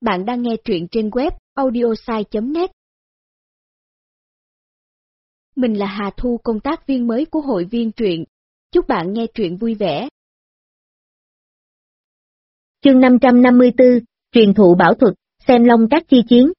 Bạn đang nghe truyện trên web audiosai.net. Mình là Hà Thu, công tác viên mới của hội viên truyện. Chúc bạn nghe truyện vui vẻ. Chương 554, truyền thụ bảo thuật, xem long các chi chiến.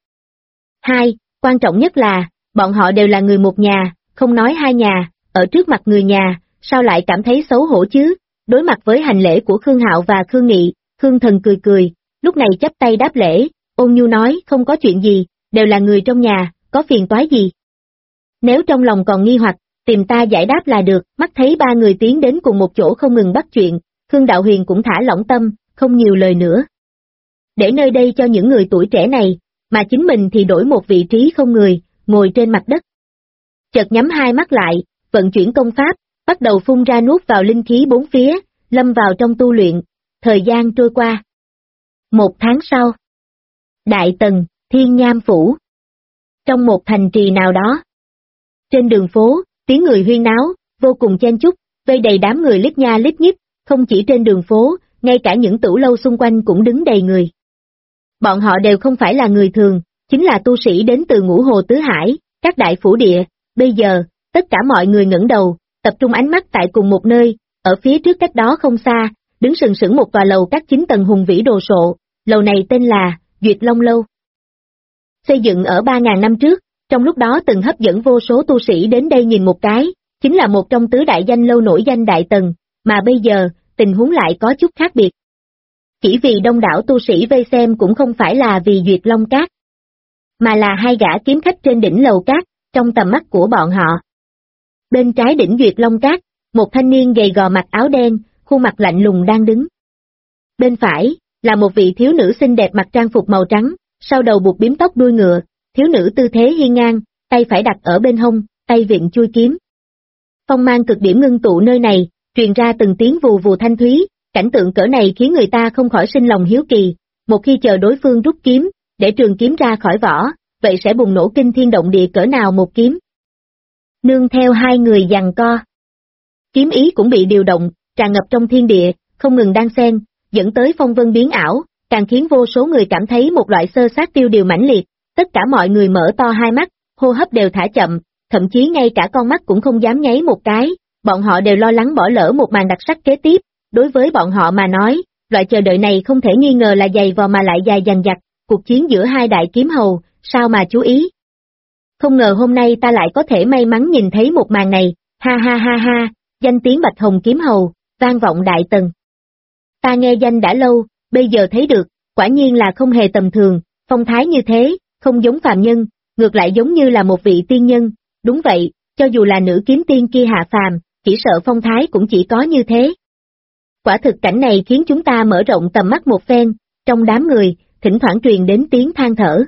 2. Quan trọng nhất là, bọn họ đều là người một nhà, không nói hai nhà, ở trước mặt người nhà, sao lại cảm thấy xấu hổ chứ? Đối mặt với hành lễ của Khương Hạo và Khương Nghị, Khương Thần cười, lúc này chắp tay đáp lễ, ôn nhu nói không có chuyện gì, đều là người trong nhà, có phiền toái gì? Nếu trong lòng còn nghi hoặc, tìm ta giải đáp là được. Mắt thấy ba người tiến đến cùng một chỗ không ngừng bắt chuyện, Khương Đạo Huyền cũng thả lỏng tâm, không nhiều lời nữa. Để nơi đây cho những người tuổi trẻ này, mà chính mình thì đổi một vị trí không người, ngồi trên mặt đất. Chợt nhắm hai mắt lại, vận chuyển công pháp, bắt đầu phun ra nuốt vào linh khí bốn phía, lâm vào trong tu luyện. Thời gian trôi qua. 1 tháng sau, Đại Tần, Thiên Nham Phủ. Trong một thành trì nào đó. Trên đường phố, tiếng người huyên náo, vô cùng chen chúc, vây đầy đám người lít nha lít nhít, không chỉ trên đường phố, ngay cả những tửu lâu xung quanh cũng đứng đầy người. Bọn họ đều không phải là người thường, chính là tu sĩ đến từ Ngũ Hồ Tứ Hải, các đại phủ địa. Bây giờ, tất cả mọi người ngẩng đầu, tập trung ánh mắt tại cùng một nơi, ở phía trước cách đó không xa, đứng sừng sững một tòa lầu các 9 tầng hùng vĩ đồ sộ, lầu này tên là Duyệt Long Lâu. Xây dựng ở 3.000 năm trước, trong lúc đó từng hấp dẫn vô số tu sĩ đến đây nhìn một cái, chính là một trong tứ đại danh lâu nổi danh Đại Tần, mà bây giờ, tình huống lại có chút khác biệt. Chỉ vì đông đảo tu sĩ vây xem cũng không phải là vì Duyệt Long Các, mà là hai gã kiếm khách trên đỉnh lầu các, trong tầm mắt của bọn họ. Bên trái đỉnh Duyệt Long Các, một thanh niên gầy gò mặc áo đen, khuôn mặt lạnh lùng đang đứng. Bên phải, là một vị thiếu nữ xinh đẹp mặc trang phục màu trắng, sau đầu buộc bím tóc đuôi ngựa, thiếu nữ tư thế hiên ngang, tay phải đặt ở bên hông, tay vịn chuôi kiếm. Phong mang cực điểm ngưng tụ nơi này, truyền ra từng tiếng vù vù thanh thúy, cảnh tượng cỡ này khiến người ta không khỏi sinh lòng hiếu kỳ, một khi chờ đối phương rút kiếm, để trường kiếm ra khỏi vỏ, vậy sẽ bùng nổ kinh thiên động địa cỡ nào một kiếm. Nương theo hai người giằng co. Kiếm ý cũng bị điều động, tràn ngập trong thiên địa, không ngừng đan xen, dẫn tới phong vân biến ảo, càng khiến vô số người cảm thấy một loại xơ xác tiêu điều mãnh liệt, tất cả mọi người mở to hai mắt, hô hấp đều thả chậm, thậm chí ngay cả con mắt cũng không dám nháy một cái, bọn họ đều lo lắng bỏ lỡ một màn đặc sắc kế tiếp, đối với bọn họ mà nói, loại chờ đợi này không thể nghi ngờ là dày vò mà lại dài dằng dặc, cuộc chiến giữa hai đại kiếm hầu, sao mà chú ý. Không ngờ hôm nay ta lại có thể may mắn nhìn thấy một màn này, ha ha ha ha, danh tiếng Bạch Hồng kiếm hầu, vang vọng Đại Tần. Ta nghe danh đã lâu, bây giờ thấy được, quả nhiên là không hề tầm thường, phong thái như thế, không giống phàm nhân, ngược lại giống như là một vị tiên nhân, đúng vậy, cho dù là nữ kiếm tiên kia hạ phàm, chỉ sợ phong thái cũng chỉ có như thế. Quả thực cảnh này khiến chúng ta mở rộng tầm mắt một phen, trong đám người, thỉnh thoảng truyền đến tiếng than thở.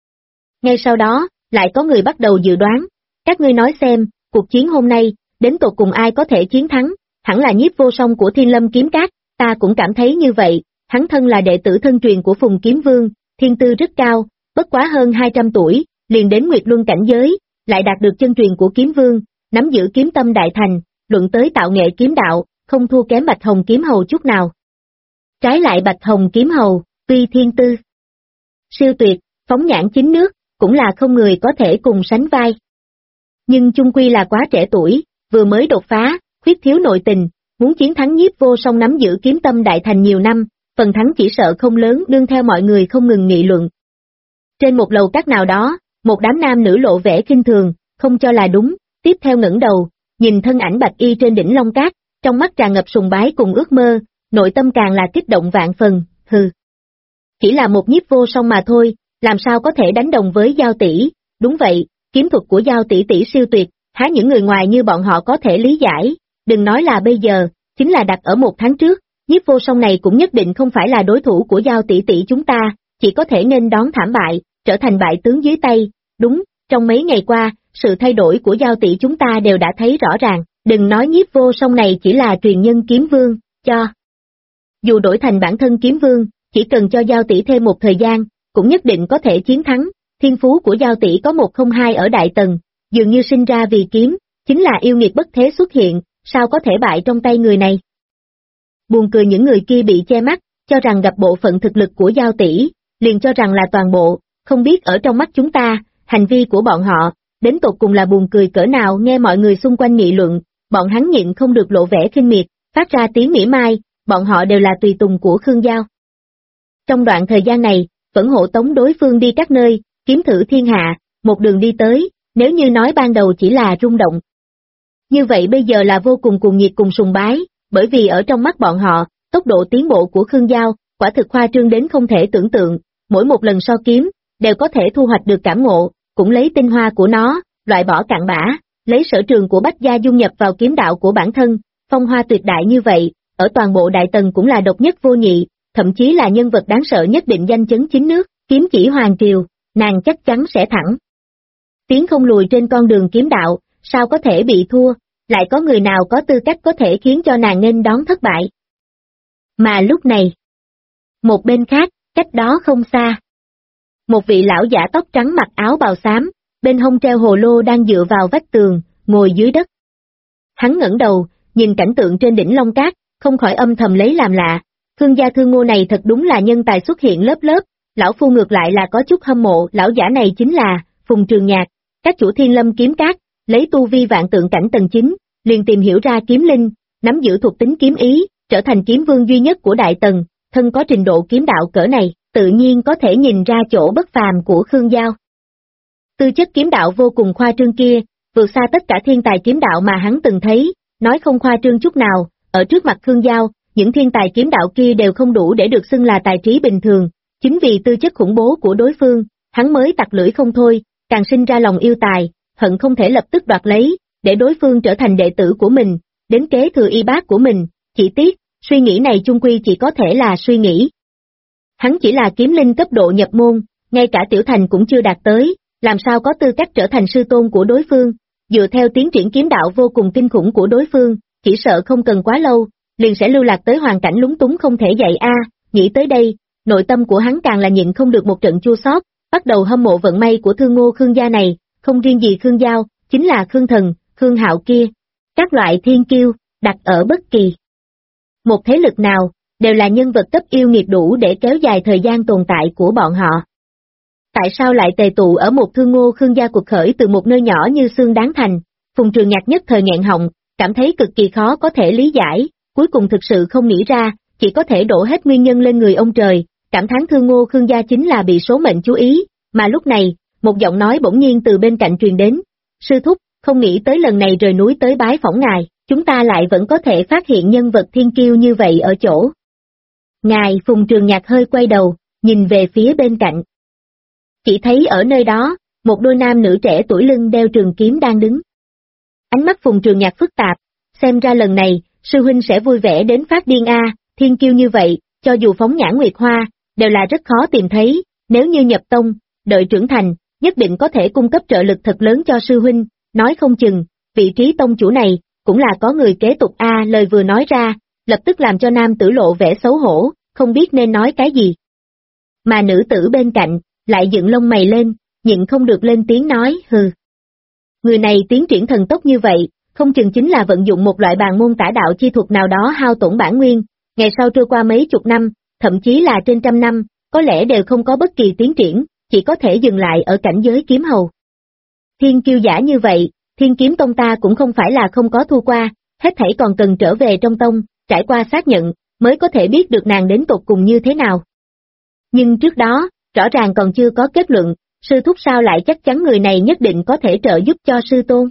Ngay sau đó, lại có người bắt đầu dự đoán, các ngươi nói xem, cuộc chiến hôm nay, đến tột cùng ai có thể chiến thắng, hẳn là Nhiếp Vô Song của Thiên Lâm Kiếm Các, ta cũng cảm thấy như vậy, hắn thân là đệ tử thân truyền của Phùng Kiếm Vương, thiên tư rất cao, bất quá hơn 200 tuổi, liền đến Nguyệt Luân cảnh giới, lại đạt được chân truyền của Kiếm Vương, nắm giữ kiếm tâm đại thành, luận tới tạo nghệ kiếm đạo, không thua kém Bạch Hồng kiếm hầu chút nào. Trái lại Bạch Hồng kiếm hầu, tuy thiên tư siêu tuyệt, phóng nhãn chín nước, cũng là không người có thể cùng sánh vai. Nhưng chung quy là quá trẻ tuổi, vừa mới đột phá, khuyết thiếu nội tình, muốn chiến thắng Nhiếp Vô Song nắm giữ kiếm tâm đại thành nhiều năm, phần thắng chỉ sợ không lớn, nương theo mọi người không ngừng nghị luận. Trên một lầu các nào đó, một đám nam nữ lộ vẻ khinh thường, không cho là đúng, tiếp theo ngẩng đầu, nhìn thân ảnh bạch y trên đỉnh Long Cát, trong mắt tràn ngập sùng bái cùng ước mơ, nội tâm càng là kích động vạn phần, hừ. Chỉ là một Nhiếp Vô Song mà thôi, làm sao có thể đánh đồng với Giao tỷ, đúng vậy, kiếm thuật của Giao tỷ tỷ siêu tuyệt, há những người ngoài như bọn họ có thể lý giải, đừng nói là bây giờ, chính là đặt ở 1 tháng trước, Nhiếp Vô Song này cũng nhất định không phải là đối thủ của Giao tỷ tỷ chúng ta, chỉ có thể nên đón thảm bại, trở thành bại tướng dưới tay, đúng, trong mấy ngày qua, sự thay đổi của Giao tỷ chúng ta đều đã thấy rõ ràng, đừng nói Nhiếp Vô Song này chỉ là truyền nhân kiếm vương, dù đổi thành bản thân kiếm vương, chỉ cần cho Giao tỷ thêm một thời gian, cũng nhất định có thể chiến thắng, thiên phú của Giao tỷ có 102 ở Đại Tần, dường như sinh ra vì kiếm, chính là yêu nghiệt bất thế xuất hiện, sao có thể bại trong tay người này. Buồn cười những người kia bị che mắt, cho rằng gặp bộ phận thực lực của Giao tỷ, liền cho rằng là toàn bộ, không biết ở trong mắt chúng ta, hành vi của bọn họ, đến tột cùng là buồn cười cỡ nào. Nghe mọi người xung quanh nghị luận, bọn hắn nhịn không được lộ vẻ khinh miệt, phát ra tiếng mỉa mai, bọn họ đều là tùy tùng của Khương Giao. Trong đoạn thời gian này, vẫn hộ tống đối phương đi các nơi, kiếm thử thiên hạ, một đường đi tới, nếu như nói ban đầu chỉ là rung động. Như vậy bây giờ là vô cùng cuồng nhiệt cùng sùng bái, bởi vì ở trong mắt bọn họ, tốc độ tiến bộ của Khương Giao, quả thực khoa trương đến không thể tưởng tượng, mỗi một lần so kiếm, đều có thể thu hoạch được cảm ngộ, cũng lấy tinh hoa của nó, loại bỏ cặn bã, lấy sở trường của Bách Gia dung nhập vào kiếm đạo của bản thân, phong hoa tuyệt đại như vậy, ở toàn bộ Đại Tần cũng là độc nhất vô nhị, thậm chí là nhân vật đáng sợ nhất định danh chấn chính nước, kiếm chỉ hoàng triều, nàng chắc chắn sẽ thẳng tiến không lùi trên con đường kiếm đạo, sao có thể bị thua, lại có người nào có tư cách có thể khiến cho nàng nghênh đón thất bại. Mà lúc này, một bên khác, cách đó không xa, một vị lão giả tóc trắng mặc áo bào xám, bên hông treo hồ lô đang dựa vào vách tường, ngồi dưới đất. Hắn ngẩng đầu, nhìn cảnh tượng trên đỉnh Long Cát, không khỏi âm thầm lấy làm lạ, Khương gia Thương Ngô này thật đúng là nhân tài xuất hiện lớp lớp, lão phu ngược lại là có chút hâm mộ. Lão giả này chính là Phùng Trường Nhạc, các chủ Thiên Lâm kiếm cát, lấy tu vi vạn tượng cảnh tầng 9, liền tìm hiểu ra kiếm linh, nắm giữ thuộc tính kiếm ý, trở thành kiếm vương duy nhất của Đại Tần, thân có trình độ kiếm đạo cỡ này, tự nhiên có thể nhìn ra chỗ bất phàm của Khương Giao. Tư chất kiếm đạo vô cùng khoa trương kia, vượt xa tất cả thiên tài kiếm đạo mà hắn từng thấy, nói không khoa trương chút nào, ở trước mặt Khương Giao, những thiên tài kiếm đạo kia đều không đủ để được xưng là tài trí bình thường, chính vì tư chất khủng bố của đối phương, hắn mới tặc lưỡi không thôi, càng sinh ra lòng yêu tài, hận không thể lập tức đoạt lấy, để đối phương trở thành đệ tử của mình, đến kế thừa y bác của mình, chỉ tiếc, suy nghĩ này chung quy chỉ có thể là suy nghĩ. Hắn chỉ là kiếm linh cấp độ nhập môn, ngay cả tiểu thành cũng chưa đạt tới, làm sao có tư cách trở thành sư tôn của đối phương, dựa theo tiến triển kiếm đạo vô cùng kinh khủng của đối phương, chỉ sợ không cần quá lâu, liền sẽ lưu lạc tới hoàn cảnh lúng túng không thể dậy a. Nghĩ tới đây, nội tâm của hắn càng là nhịn không được một trận chua xót, bắt đầu hâm mộ vận may của Thương Ngô Khương gia này, không riêng gì Khương Giao, chính là Khương Thần, Khương Hạo kia, các loại thiên kiêu, đặt ở bất kỳ một thế lực nào, đều là nhân vật cấp yêu nghiệt đủ để kéo dài thời gian tồn tại của bọn họ. Tại sao lại tề tụ ở một Thương Ngô Khương gia cuộc khởi từ một nơi nhỏ như xương đáng thành? Phùng Trường Nhạc nhất thời nghẹn họng, cảm thấy cực kỳ khó có thể lý giải, cuối cùng thực sự không nghĩ ra, chỉ có thể đổ hết nguyên nhân lên người ông trời, cảm thán Thương Ngô Khương gia chính là bị số mệnh chú ý, mà lúc này, một giọng nói bỗng nhiên từ bên cạnh truyền đến, sư thúc, không nghĩ tới lần này rời núi tới bái phỏng ngài, chúng ta lại vẫn có thể phát hiện nhân vật thiên kiêu như vậy ở chỗ. Ngài. Phùng Trường Nhạc hơi quay đầu, nhìn về phía bên cạnh. Chỉ thấy ở nơi đó, một đôi nam nữ trẻ tuổi lưng đeo trường kiếm đang đứng. Ánh mắt Phùng Trường Nhạc phức tạp, xem ra lần này, sư huynh sẽ vui vẻ đến phát điên a, thiên kiêu như vậy, cho dù phóng nhãn nguyệt hoa, đều là rất khó tìm thấy, nếu như nhập tông, đợi trưởng thành, nhất định có thể cung cấp trợ lực thật lớn cho sư huynh, nói không chừng, vị trí tông chủ này, cũng là có người kế tục a. Lời vừa nói ra, lập tức làm cho nam tử lộ vẻ xấu hổ, không biết nên nói cái gì. Mà nữ tử bên cạnh, lại dựng lông mày lên, nhịn không được lên tiếng nói, hừ. Người này tiến triển thần tốc như vậy, không chừng chính là vận dụng một loại bàn môn tả đạo chi thuật nào đó hao tổn bản nguyên, ngày sau trôi qua mấy chục năm, thậm chí là trên trăm năm, có lẽ đều không có bất kỳ tiến triển, chỉ có thể dừng lại ở cảnh giới kiếm hầu. Thiên kiêu giả như vậy, Thiên Kiếm Tông ta cũng không phải là không có thu qua, hết thảy còn cần trở về trong tông, trải qua xác nhận, mới có thể biết được nàng đến tột cùng như thế nào. Nhưng trước đó, rõ ràng còn chưa có kết luận, sư thúc sao lại chắc chắn người này nhất định có thể trợ giúp cho sư tôn.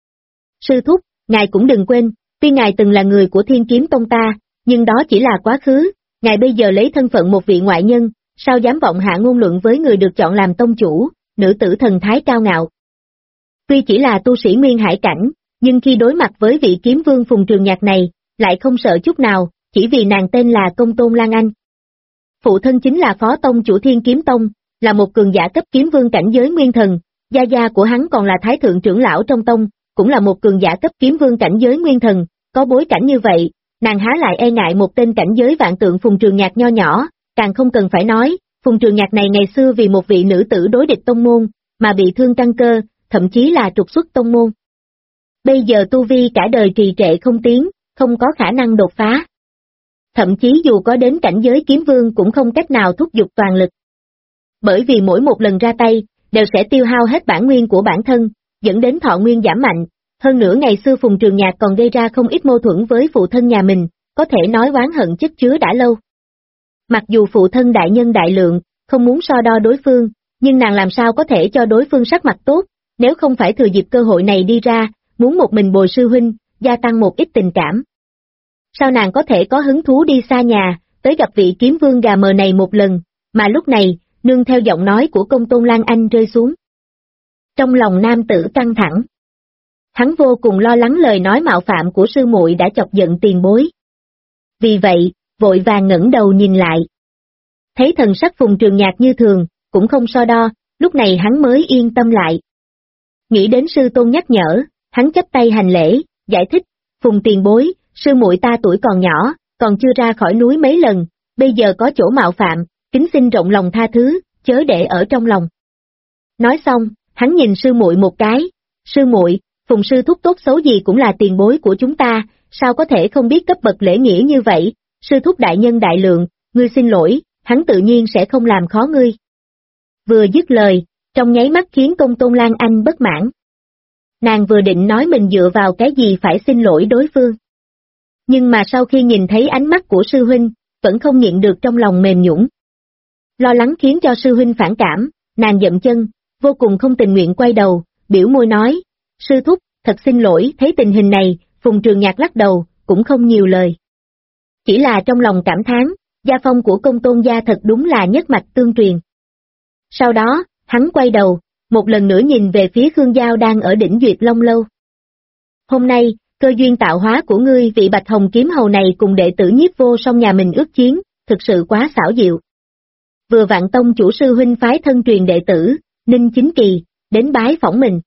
Sư thúc, ngài cũng đừng quên, tuy ngài từng là người của Thiên Kiếm Tông ta, nhưng đó chỉ là quá khứ, ngài bây giờ lấy thân phận một vị ngoại nhân, sao dám vọng hạ ngôn luận với người được chọn làm tông chủ, nữ tử thần thái cao ngạo. Tuy chỉ là tu sĩ nguyên hải cảnh, nhưng khi đối mặt với vị kiếm vương Phùng Trường Nhạc này, lại không sợ chút nào, chỉ vì nàng tên là Công Tôn Lan Anh. Phụ thân chính là phó tông chủ Thiên Kiếm Tông, là một cường giả cấp kiếm vương cảnh giới nguyên thần, gia gia của hắn còn là thái thượng trưởng lão trong tông, cũng là một cường giả cấp kiếm vương cảnh giới nguyên thần, có bối cảnh như vậy, nàng há lại e ngại một tên cảnh giới vạn tượng Phùng Trường Nhạc nho nhỏ, càng không cần phải nói, Phùng Trường Nhạc này ngày xưa vì một vị nữ tử đối địch tông môn, mà bị thương căn cơ, thậm chí là trục xuất tông môn. Bây giờ tu vi cả đời trì trệ không tiến, không có khả năng đột phá. Thậm chí dù có đến cảnh giới kiếm vương cũng không cách nào thúc giục toàn lực. bởi vì mỗi một lần ra tay, đều sẽ tiêu hao hết bản nguyên của bản thân, dẫn đến thọ nguyên giảm mạnh. Hơn nữa ngày xưa Phùng Trường Nhạc còn gây ra không ít mâu thuẫn với phụ thân nhà mình, có thể nói oán hận chất chứa đã lâu. Mặc dù phụ thân đại nhân đại lượng, không muốn so đo đối phương, nhưng nàng làm sao có thể cho đối phương sắc mặt tốt, nếu không phải thừa dịp cơ hội này đi ra, muốn một mình bồi sư huynh, gia tăng một ít tình cảm. Sao nàng có thể có hứng thú đi xa nhà, tới gặp vị kiếm vương gà mờ này một lần, mà lúc này, nương theo giọng nói của Công Tôn Lan Anh rơi xuống. Trong lòng nam tử căng thẳng. Hắn vô cùng lo lắng lời nói mạo phạm của sư muội đã chọc giận tiền bối. Vì vậy, vội vàng ngẩng đầu nhìn lại. Thấy thần sắc Phùng Trường Nhạc như thường, cũng không so đo, lúc này hắn mới yên tâm lại. Nghĩ đến sư tôn nhắc nhở, hắn chắp tay hành lễ, giải thích, Phùng tiền bối, sư muội ta tuổi còn nhỏ, còn chưa ra khỏi núi mấy lần, bây giờ có chỗ mạo phạm, kính xin rộng lòng tha thứ, chớ để ở trong lòng. Nói xong, hắn nhìn sư muội một cái, sư muội, Phùng sư thúc tốt xấu gì cũng là tiền bối của chúng ta, sao có thể không biết cấp bậc lễ nghĩa như vậy, sư thúc đại nhân đại lượng, ngươi xin lỗi, hắn tự nhiên sẽ không làm khó ngươi. Vừa dứt lời, trong nháy mắt khiến Công Tôn Lan Anh bất mãn. Nàng vừa định nói mình dựa vào cái gì phải xin lỗi đối phương. Nhưng mà sau khi nhìn thấy ánh mắt của sư huynh, vẫn không nhịn được trong lòng mềm nhũn. Lo lắng khiến cho sư huynh phản cảm, nàng dậm chân, vô cùng không tình nguyện quay đầu, biểu môi nói, sư thúc, thật xin lỗi, thấy tình hình này, Phùng Trường Nhạc lắc đầu, cũng không nhiều lời. Chỉ là trong lòng cảm thán, gia phong của Công Tôn gia thật đúng là nhất mạch tương truyền. Sau đó, hắn quay đầu, một lần nữa nhìn về phía Khương Giao đang ở đỉnh Duyệt Long Lâu. Hôm nay, cơ duyên tạo hóa của ngươi vị Bạch Hồng kiếm hầu này cùng đệ tử Nhiếp Vô Song nhà mình ước chiến, thực sự quá xảo diệu. Vừa vạn tông chủ sư huynh phái thân truyền đệ tử, Ninh Chính Kỳ, đến bái phỏng mình.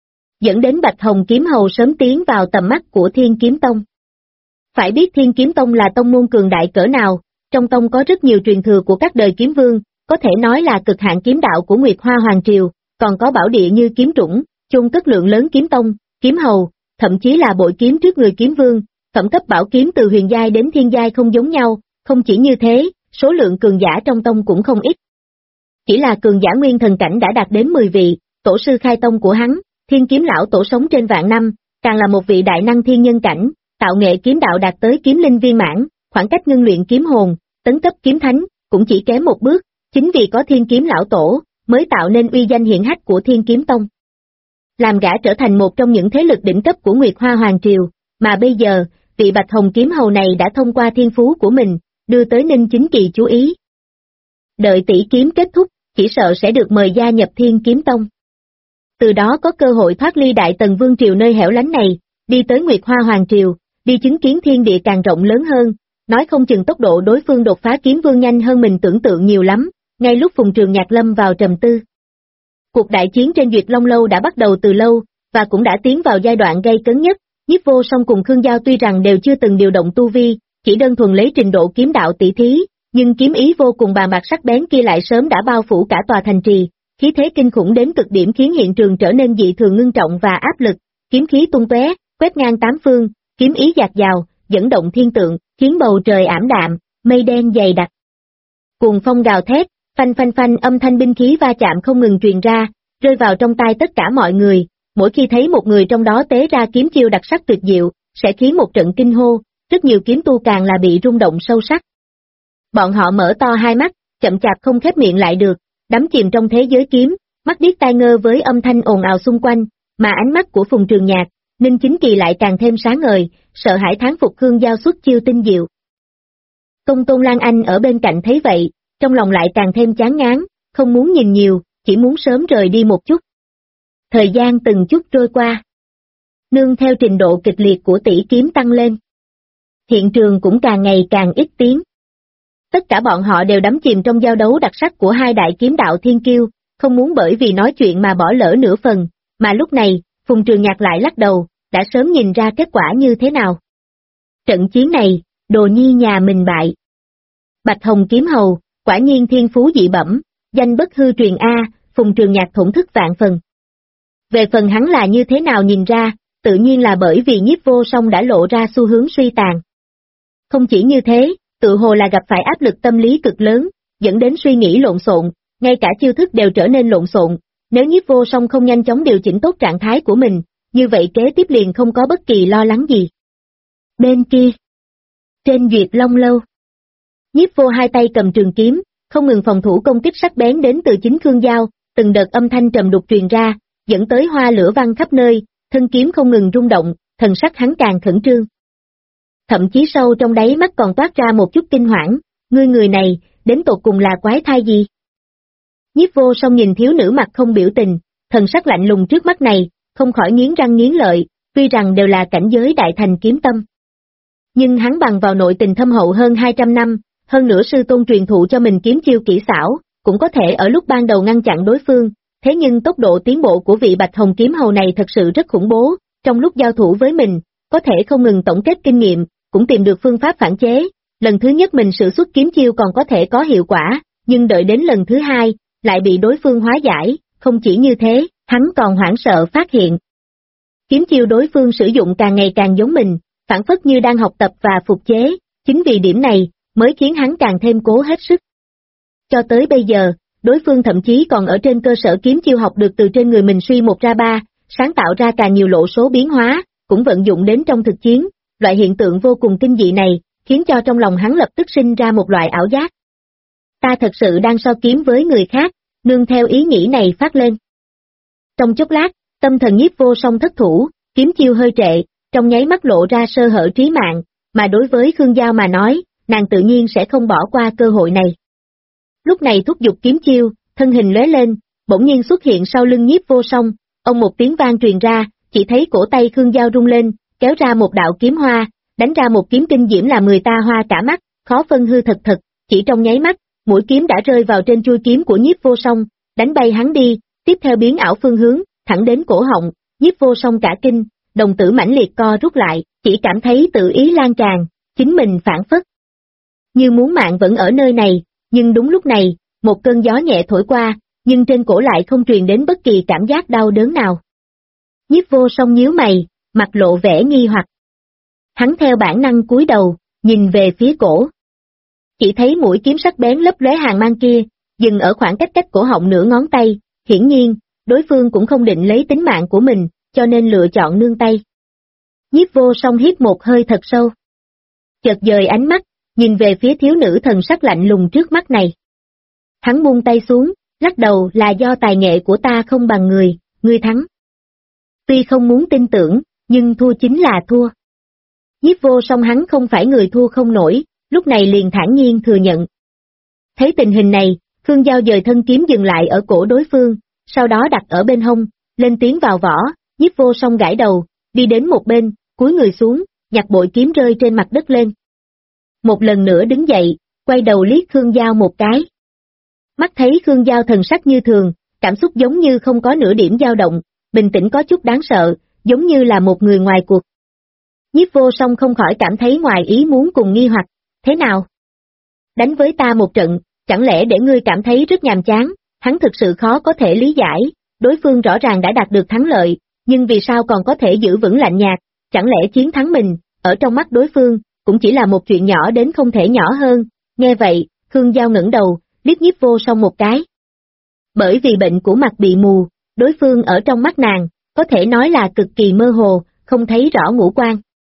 Dẫn đến Bạch Hồng kiếm hầu sớm tiến vào tầm mắt của Thiên Kiếm Tông. Phải biết Thiên Kiếm Tông là tông môn cường đại cỡ nào, trong tông có rất nhiều truyền thừa của các đời kiếm vương, có thể nói là cực hạn kiếm đạo của Nguyệt Hoa Hoàng Triều, còn có bảo địa như kiếm trũng, chôn cất lượng lớn kiếm tông, kiếm hầu, thậm chí là bội kiếm trước người kiếm vương, phẩm cấp bảo kiếm từ huyền giai đến thiên giai không giống nhau, không chỉ như thế, số lượng cường giả trong tông cũng không ít. Chỉ là cường giả nguyên thần cảnh đã đạt đến 10 vị, tổ sư khai tông của hắn, Thiên Kiếm lão tổ sống trên vạn năm, càng là một vị đại năng thiên nhân cảnh, tạo nghệ kiếm đạo đạt tới kiếm linh viên mãn, khoảng cách ngưng luyện kiếm hồn, tấn cấp kiếm thánh, cũng chỉ kém một bước, chính vì có Thiên Kiếm lão tổ, mới tạo nên uy danh hiển hách của Thiên Kiếm Tông. Làm gã trở thành một trong những thế lực đỉnh cấp của Nguyệt Hoa Hoàng Triều, mà bây giờ, vị Bạch Hồng kiếm hầu này đã thông qua thiên phú của mình, đưa tới Ninh Chính Kỳ chú ý. Đợi tỷ kiếm kết thúc, chỉ sợ sẽ được mời gia nhập Thiên Kiếm Tông. Từ đó có cơ hội thoát ly Đại Tần Vương Triều nơi hẻo lánh này, đi tới Nguyệt Hoa Hoàng Triều, đi chứng kiến thiên địa càng rộng lớn hơn, nói không chừng tốc độ đối phương đột phá kiếm vương nhanh hơn mình tưởng tượng nhiều lắm, ngay lúc Phùng Trường Nhạc lâm vào trầm tư. Cuộc đại chiến trên Duyệt Long Lâu đã bắt đầu từ lâu, và cũng đã tiến vào giai đoạn gay cấn nhất, Nhiếp Vô Song cùng Khương Giao tuy rằng đều chưa từng điều động tu vi, chỉ đơn thuần lấy trình độ kiếm đạo tỷ thí, nhưng kiếm ý vô cùng bàn bạc sắc bén kia lại sớm đã bao phủ cả tòa thành trì, khí thế kinh khủng đến cực điểm khiến hiện trường trở nên dị thường ngưng trọng và áp lực, kiếm khí tung tóe, quét ngang tám phương, kiếm ý dạt dào, dẫn động thiên tượng, khiến bầu trời ảm đạm, mây đen dày đặc. Cuồng phong gào thét, phanh phanh phanh âm thanh binh khí va chạm không ngừng truyền ra, rơi vào trong tai tất cả mọi người, mỗi khi thấy một người trong đó tế ra kiếm chiêu đặc sắc tuyệt diệu, sẽ khiến một trận kinh hô, rất nhiều kiếm tu càng là bị rung động sâu sắc. Bọn họ mở to hai mắt, chậm chạp không khép miệng lại được, đắm chìm trong thế giới kiếm, mắt điếc tai ngơ với âm thanh ồn ào xung quanh, mà ánh mắt của Phùng Trường Nhạc, Ninh Chính Kỳ lại càng thêm sáng ngời, sợ hãi thán phục Khương Giao xuất chiêu tinh diệu. Công Tôn Lan Anh ở bên cạnh thấy vậy, trong lòng lại càng thêm chán ngán, không muốn nhìn nhiều, chỉ muốn sớm rời đi một chút. Thời gian từng chút trôi qua. Nương theo trình độ kịch liệt của tỷ kiếm tăng lên. Hiện trường cũng càng ngày càng ít tiếng. Tất cả bọn họ đều đắm chìm trong giao đấu đặc sắc của hai đại kiếm đạo thiên kiêu, không muốn bởi vì nói chuyện mà bỏ lỡ nửa phần, mà lúc này, Phùng Trường Nhạc lại lắc đầu, đã sớm nhìn ra kết quả như thế nào. Trận chiến này, Đồ Nhi nhà mình bại. Bạch Hồng kiếm hầu, quả nhiên thiên phú dị bẩm, danh bất hư truyền A, Phùng Trường Nhạc thổn thức vạn phần. Về phần hắn là như thế nào nhìn ra, tự nhiên là bởi vì Nhiếp Vô Song đã lộ ra xu hướng suy tàn. Không chỉ như thế, tự hồ là gặp phải áp lực tâm lý cực lớn, dẫn đến suy nghĩ lộn xộn, ngay cả chiêu thức đều trở nên lộn xộn, nếu Nhiếp Vô Song không nhanh chóng điều chỉnh tốt trạng thái của mình, như vậy kế tiếp liền không có bất kỳ lo lắng gì. Bên kia, trên Duyệt Long Lâu, Nhiếp Vô hai tay cầm trường kiếm, không ngừng phòng thủ công kích sắc bén đến từ chính Khương Giao, từng đợt âm thanh trầm đục truyền ra, dẫn tới hoa lửa văng khắp nơi, thân kiếm không ngừng rung động, thần sắc hắn càng khẩn trương. Thậm chí sâu trong đáy mắt còn toát ra một chút kinh hoảng, ngươi người này, đến tột cùng là quái thai gì? Nhiếp Vô Song nhìn thiếu nữ mặt không biểu tình, thần sắc lạnh lùng trước mắt này, không khỏi nghiến răng nghiến lợi, tuy rằng đều là cảnh giới đại thành kiếm tâm. Nhưng hắn bằng vào nội tình thâm hậu hơn 200 năm, hơn nữa sư tôn truyền thụ cho mình kiếm chiêu kỹ xảo, cũng có thể ở lúc ban đầu ngăn chặn đối phương, thế nhưng tốc độ tiến bộ của vị Bạch Hồng kiếm hầu này thật sự rất khủng bố, trong lúc giao thủ với mình, có thể không ngừng tổng kết kinh nghiệm, cũng tìm được phương pháp phản chế, lần thứ nhất mình sử xuất kiếm chiêu còn có thể có hiệu quả, nhưng đợi đến lần thứ hai, lại bị đối phương hóa giải, không chỉ như thế, hắn còn hoảng sợ phát hiện. Kiếm chiêu đối phương sử dụng càng ngày càng giống mình, phản phất như đang học tập và phục chế, chính vì điểm này, mới khiến hắn càng thêm cố hết sức. Cho tới bây giờ, đối phương thậm chí còn ở trên cơ sở kiếm chiêu học được từ trên người mình suy một ra ba, sáng tạo ra càng nhiều lộ số biến hóa, cũng vận dụng đến trong thực chiến, loại hiện tượng vô cùng kinh dị này, khiến cho trong lòng hắn lập tức sinh ra một loại ảo giác. Ta thật sự đang so kiếm với người khác, nương theo ý nghĩ này phát lên. Trong chốc lát, tâm thần Nhiếp Vô Song thất thủ, kiếm chiêu hơi trệ, trong nháy mắt lộ ra sơ hở trí mạng, mà đối với Khương Giao mà nói, nàng tự nhiên sẽ không bỏ qua cơ hội này. Lúc này thúc giục kiếm chiêu, thân hình lóe lên, bỗng nhiên xuất hiện sau lưng Nhiếp Vô Song, ông một tiếng vang truyền ra, chỉ thấy cổ tay Khương Giao rung lên, kéo ra một đạo kiếm hoa, đánh ra một kiếm kinh diễm làm người ta hoa cả mắt, khó phân hư thật thật, chỉ trong nháy mắt, mũi kiếm đã rơi vào trên chuôi kiếm của Nhiếp Vô Song, đánh bay hắn đi, tiếp theo biến ảo phương hướng, thẳng đến cổ họng, Nhiếp Vô Song cả kinh, đồng tử mãnh liệt co rút lại, chỉ cảm thấy tự ý lan tràn, chính mình phản phất. Như muốn mạng vẫn ở nơi này, nhưng đúng lúc này, một cơn gió nhẹ thổi qua, nhưng trên cổ lại không truyền đến bất kỳ cảm giác đau đớn nào. Nhiếp Vô Song nhíu mày, mặt lộ vẻ nghi hoặc. Hắn theo bản năng cúi đầu, nhìn về phía cổ. Chỉ thấy mũi kiếm sắc bén lấp lóe hàn mang kia, dừng ở khoảng cách cổ họng nửa ngón tay, hiển nhiên, đối phương cũng không định lấy tính mạng của mình, cho nên lựa chọn nương tay. Nhiếp Vô Song hít một hơi thật sâu. Chợt dời ánh mắt, nhìn về phía thiếu nữ thần sắc lạnh lùng trước mắt này. Hắn buông tay xuống, lắc đầu là do tài nghệ của ta không bằng người, ngươi thắng. Tuy không muốn tin tưởng, nhưng thua chính là thua. Nhiếp Vô Song hắn không phải người thua không nổi, lúc này liền thản nhiên thừa nhận. Thấy tình hình này, Khương Giao dời thân kiếm dừng lại ở cổ đối phương, sau đó đặt ở bên hông, lên tiếng vào vỏ, Nhiếp Vô Song gãi đầu, đi đến một bên, cúi người xuống, nhặt bội kiếm rơi trên mặt đất lên. Một lần nữa đứng dậy, quay đầu liếc Khương Giao một cái. Mắt thấy Khương Giao thần sắc như thường, cảm xúc giống như không có nửa điểm dao động, bình tĩnh có chút đáng sợ, giống như là một người ngoài cuộc. Nhiếp Vô Song không khỏi cảm thấy ngoài ý muốn cùng nghi hoặc, thế nào? Đánh với ta một trận, chẳng lẽ để ngươi cảm thấy rất nhàm chán, hắn thực sự khó có thể lý giải, đối phương rõ ràng đã đạt được thắng lợi, nhưng vì sao còn có thể giữ vững lạnh nhạt, chẳng lẽ chiến thắng mình, ở trong mắt đối phương, cũng chỉ là một chuyện nhỏ đến không thể nhỏ hơn, nghe vậy, Khương Giao ngẩng đầu, liếc Nhiếp Vô Song một cái. Bởi vì bệnh của mặt bị mù, đối phương ở trong mắt nàng, có thể nói là cực kỳ mơ hồ, không thấy rõ ngũ quan.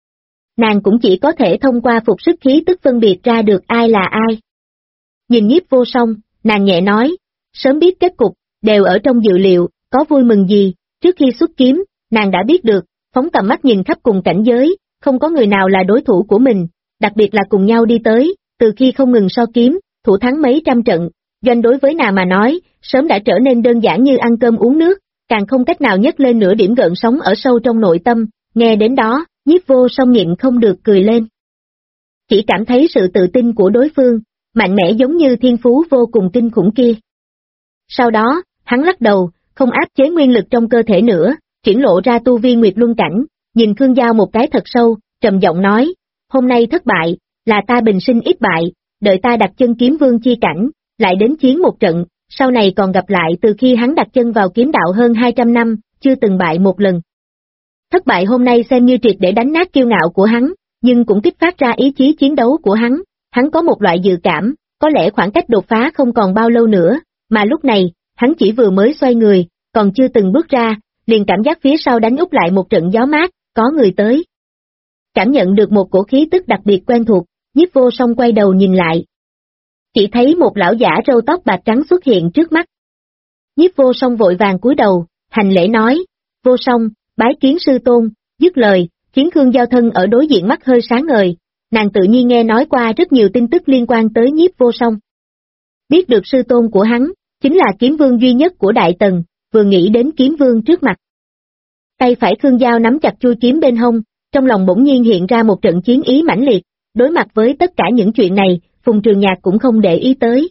Nàng cũng chỉ có thể thông qua phục sức khí tức phân biệt ra được ai là ai. Nhìn Nhiếp Vô Song, nàng nhẹ nói, sớm biết kết cục, đều ở trong dự liệu, có vui mừng gì, trước khi xuất kiếm, nàng đã biết được, phóng tầm mắt nhìn khắp cùng cảnh giới, không có người nào là đối thủ của mình, đặc biệt là cùng nhau đi tới, từ khi không ngừng so kiếm, thủ thắng mấy trăm trận, doanh đối với nàng mà nói, sớm đã trở nên đơn giản như ăn cơm uống nước, càng không cách nào nhấc lên nửa điểm gợn sóng ở sâu trong nội tâm, nghe đến đó, Nhiếp Vô Song nhịn không được cười lên. Chỉ cảm thấy sự tự tin của đối phương, mạnh mẽ giống như thiên phú vô cùng kinh khủng kia. Sau đó, hắn lắc đầu, không áp chế nguyên lực trong cơ thể nữa, triển lộ ra tu vi Nguyệt Luân cảnh, nhìn Khương Giao một cái thật sâu, trầm giọng nói, hôm nay thất bại, là ta bình sinh ít bại, đợi ta đặt chân kiếm vương chi cảnh, lại đến chiến một trận, sau này còn gặp lại từ khi hắn đặt chân vào kiếm đạo hơn 200 năm, chưa từng bại một lần. Thất bại hôm nay xem như triệt để đánh nát kiêu ngạo của hắn, nhưng cũng kích phát ra ý chí chiến đấu của hắn có một loại dự cảm, có lẽ khoảng cách đột phá không còn bao lâu nữa, Mà lúc này, hắn chỉ vừa mới xoay người, còn chưa từng bước ra, liền cảm giác phía sau đánh úp lại một trận gió mát, có người tới. Cảm nhận được một cổ khí tức đặc biệt quen thuộc, Nhiếp Vô Song quay đầu nhìn lại. Chỉ thấy một lão giả râu tóc bạc trắng xuất hiện trước mắt. Nhiếp Vô Song vội vàng cúi đầu, hành lễ nói, Vô Song, bái kiến sư tôn, dứt lời, khiến Khương Giao Thân ở đối diện mắt hơi sáng ngời, nàng tự nhiên nghe nói qua rất nhiều tin tức liên quan tới Nhiếp Vô Song. Biết được sư tôn của hắn, chính là kiếm vương duy nhất của Đại Tần, vừa nghĩ đến kiếm vương trước mặt. Tay phải Khương Giao nắm chặt chuôi kiếm bên hông, trong lòng bỗng nhiên hiện ra một trận chiến ý mãnh liệt, đối mặt với tất cả những chuyện này, Phùng Trường Nhạc cũng không để ý tới.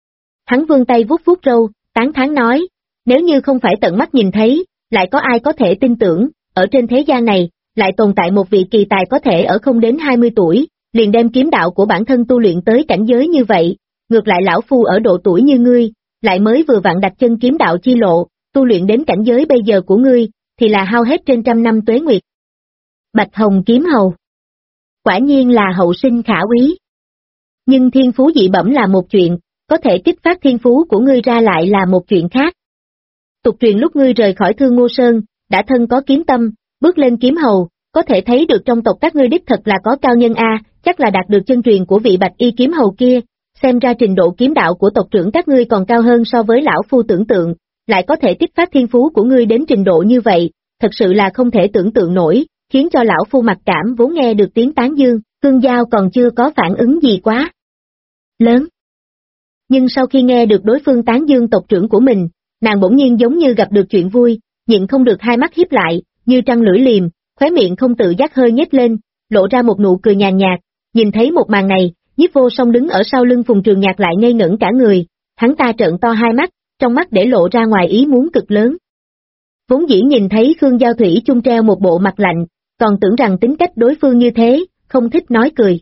Hắn vươn tay vuốt vuốt râu, tán thán nói, nếu như không phải tận mắt nhìn thấy, lại có ai có thể tin tưởng, ở trên thế gian này, lại tồn tại một vị kỳ tài có thể ở không đến 20 tuổi, liền đem kiếm đạo của bản thân tu luyện tới cảnh giới như vậy, ngược lại lão phu ở độ tuổi như ngươi, lại mới vừa vặn đặt chân kiếm đạo chi lộ, tu luyện đến cảnh giới bây giờ của ngươi, thì là hao hết trên trăm năm tuế nguyệt. Bạch Hồng kiếm hầu. Quả nhiên là hậu sinh khả úy. Nhưng thiên phú dị bẩm là một chuyện, có thể kích phát thiên phú của ngươi ra lại là một chuyện khác. Tục truyền lúc ngươi rời khỏi Thương Ngô Sơn, đã thân có kiếm tâm, bước lên kiếm hầu, có thể thấy được trong tộc các ngươi đích thật là có cao nhân a, chắc là đạt được chân truyền của vị Bạch Y kiếm hầu kia, xem ra trình độ kiếm đạo của tộc trưởng các ngươi còn cao hơn so với lão phu tưởng tượng, lại có thể kích phát thiên phú của ngươi đến trình độ như vậy, thật sự là không thể tưởng tượng nổi, khiến cho lão phu mặc cảm vốn nghe được tiếng tán dương, Khương Giao còn chưa có phản ứng gì quá lớn. Nhưng sau khi nghe được đối phương tán dương tộc trưởng của mình, nàng bỗng nhiên giống như gặp được chuyện vui, nhịn không được hai mắt híp lại, như trăng lưỡi liềm, khóe miệng không tự giác hơi nhếch lên, lộ ra một nụ cười nhàn nhạt, nhìn thấy một màn này, Nhiếp Vô Song đứng ở sau lưng Phùng Trường Nhạc lại ngây ngẩn cả người, hắn ta trợn to hai mắt, trong mắt để lộ ra ngoài ý muốn cực lớn. Vốn dĩ nhìn thấy Khương Giao Thủy chung treo một bộ mặt lạnh, còn tưởng rằng tính cách đối phương như thế, không thích nói cười.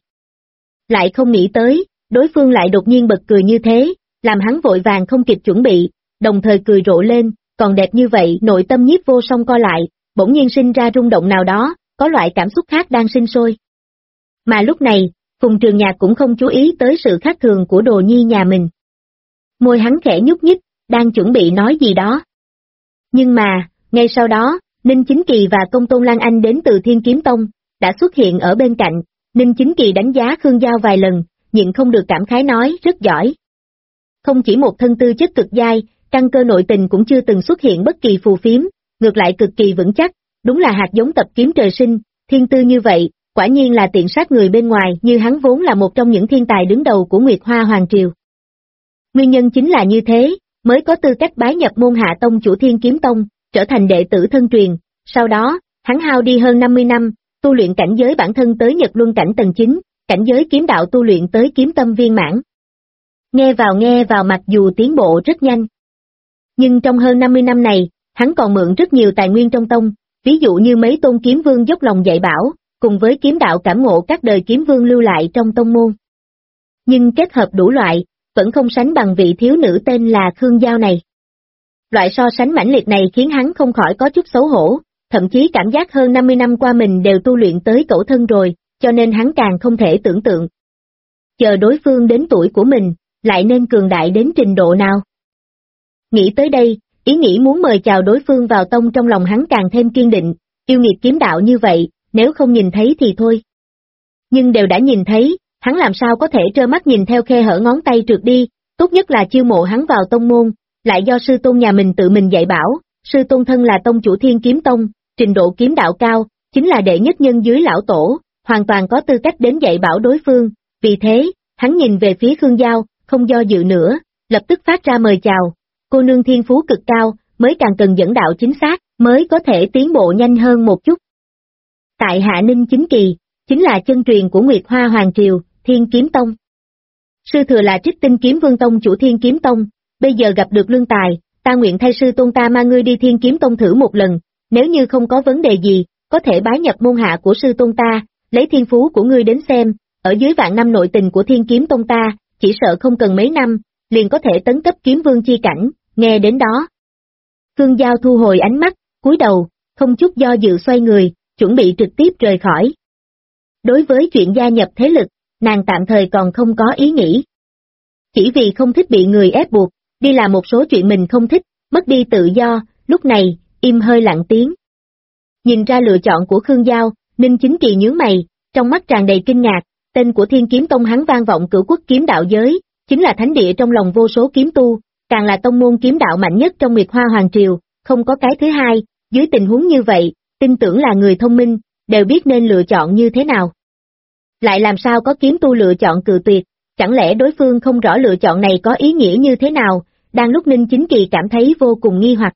Lại không nghĩ tới, đối phương lại đột nhiên bật cười như thế, làm hắn vội vàng không kịp chuẩn bị, đồng thời cười rộ lên, còn đẹp như vậy nội tâm Nhiếp Vô Song co lại, bỗng nhiên sinh ra rung động nào đó, có loại cảm xúc khác đang sinh sôi. Mà lúc này, Phùng Trường Nhạc cũng không chú ý tới sự khác thường của đồ nhi nhà mình. Môi hắn khẽ nhúc nhích, đang chuẩn bị nói gì đó. Nhưng mà, ngay sau đó, Ninh Chính Kỳ và Công Tôn Lan Anh đến từ Thiên Kiếm Tông, đã xuất hiện ở bên cạnh, Ninh Chính Kỳ đánh giá Khương Giao vài lần, nhịn không được cảm khái nói rất giỏi. Không chỉ một thân tư chất cực giai, căn cơ nội tình cũng chưa từng xuất hiện bất kỳ phù phiếm, ngược lại cực kỳ vững chắc, đúng là hạt giống tập kiếm trời sinh, thiên tư như vậy, quả nhiên là tiện sát người bên ngoài như hắn vốn là một trong những thiên tài đứng đầu của Nguyệt Hoa Hoàng Triều. Nguyên nhân chính là như thế, mới có tư cách bái nhập môn hạ tông chủ Thiên Kiếm Tông, trở thành đệ tử thân truyền, sau đó, hắn hao đi hơn 50 năm, tu luyện cảnh giới bản thân tới Nhật Luân cảnh tầng 9, cảnh giới kiếm đạo tu luyện tới kiếm tâm viên mãn. Nghe vào mặc dù tiến bộ rất nhanh. Nhưng trong hơn 50 năm này, hắn còn mượn rất nhiều tài nguyên trong tông, ví dụ như mấy tôn kiếm vương dốc lòng dạy bảo, cùng với kiếm đạo cảm ngộ các đời kiếm vương lưu lại trong tông môn. Nhưng kết hợp đủ loại, vẫn không sánh bằng vị thiếu nữ tên là Khương Giao này. Loại so sánh mãnh liệt này khiến hắn không khỏi có chút xấu hổ, thậm chí cảm giác hơn 50 năm qua mình đều tu luyện tới cẩu thân rồi, cho nên hắn càng không thể tưởng tượng. Chờ đối phương đến tuổi của mình, lại nên cường đại đến trình độ nào. Nghĩ tới đây, ý nghĩ muốn mời chào đối phương vào tông trong lòng hắn càng thêm kiên định, yêu nghiệt kiếm đạo như vậy, nếu không nhìn thấy thì thôi. Nhưng đều đã nhìn thấy, hắn làm sao có thể trơ mắt nhìn theo khe hở ngón tay trượt đi, tốt nhất là chiêu mộ hắn vào tông môn, lại do sư tôn nhà mình tự mình dạy bảo, sư tôn thân là tông chủ Thiên Kiếm Tông, trình độ kiếm đạo cao, chính là đệ nhất nhân dưới lão tổ, hoàn toàn có tư cách đến dạy bảo đối phương, vì thế, hắn nhìn về phía Khương Giao, không do dự nữa, lập tức phát ra mời chào, cô nương thiên phú cực cao, mới càng cần dẫn đạo chính xác, mới có thể tiến bộ nhanh hơn một chút. Tại hạ Ninh Chính Kỳ, chính là chân truyền của Nguyệt Hoa Hoàng Triều, Thiên Kiếm Tông. Sư thừa là Trích Tinh Kiếm Vương Tông chủ Thiên Kiếm Tông, bây giờ gặp được lương tài, ta nguyện thay sư tôn ta mang ngươi đi Thiên Kiếm Tông thử một lần, nếu như không có vấn đề gì, có thể bái nhập môn hạ của sư tôn ta, lấy thiên phú của ngươi đến xem, ở dưới vạn năm nội tình của Thiên Kiếm Tông ta, chỉ sợ không cần mấy năm, liền có thể tấn cấp kiếm vương chi cảnh, nghe đến đó. Khương Giao thu hồi ánh mắt, cúi đầu, không chút do dự xoay người, chuẩn bị trực tiếp rời khỏi. Đối với chuyện gia nhập thế lực, nàng tạm thời còn không có ý nghĩ. Chỉ vì không thích bị người ép buộc, đi làm một số chuyện mình không thích, mất đi tự do, lúc này, im hơi lặng tiếng. Nhìn ra lựa chọn của Khương Giao, Ninh Chính Kỳ nhướng mày, trong mắt tràn đầy kinh ngạc, tên của Thiên Kiếm Tông hắn vang vọng cửu quốc kiếm đạo giới, chính là thánh địa trong lòng vô số kiếm tu, càng là tông môn kiếm đạo mạnh nhất trong Nguyệt Hoa Hoàng Triều, không có cái thứ hai, dưới tình huống như vậy, tin tưởng là người thông minh, đều biết nên lựa chọn như thế nào. Lại làm sao có kiếm tu lựa chọn cự tuyệt, chẳng lẽ đối phương không rõ lựa chọn này có ý nghĩa như thế nào, đang lúc Ninh Chính Kỳ cảm thấy vô cùng nghi hoặc.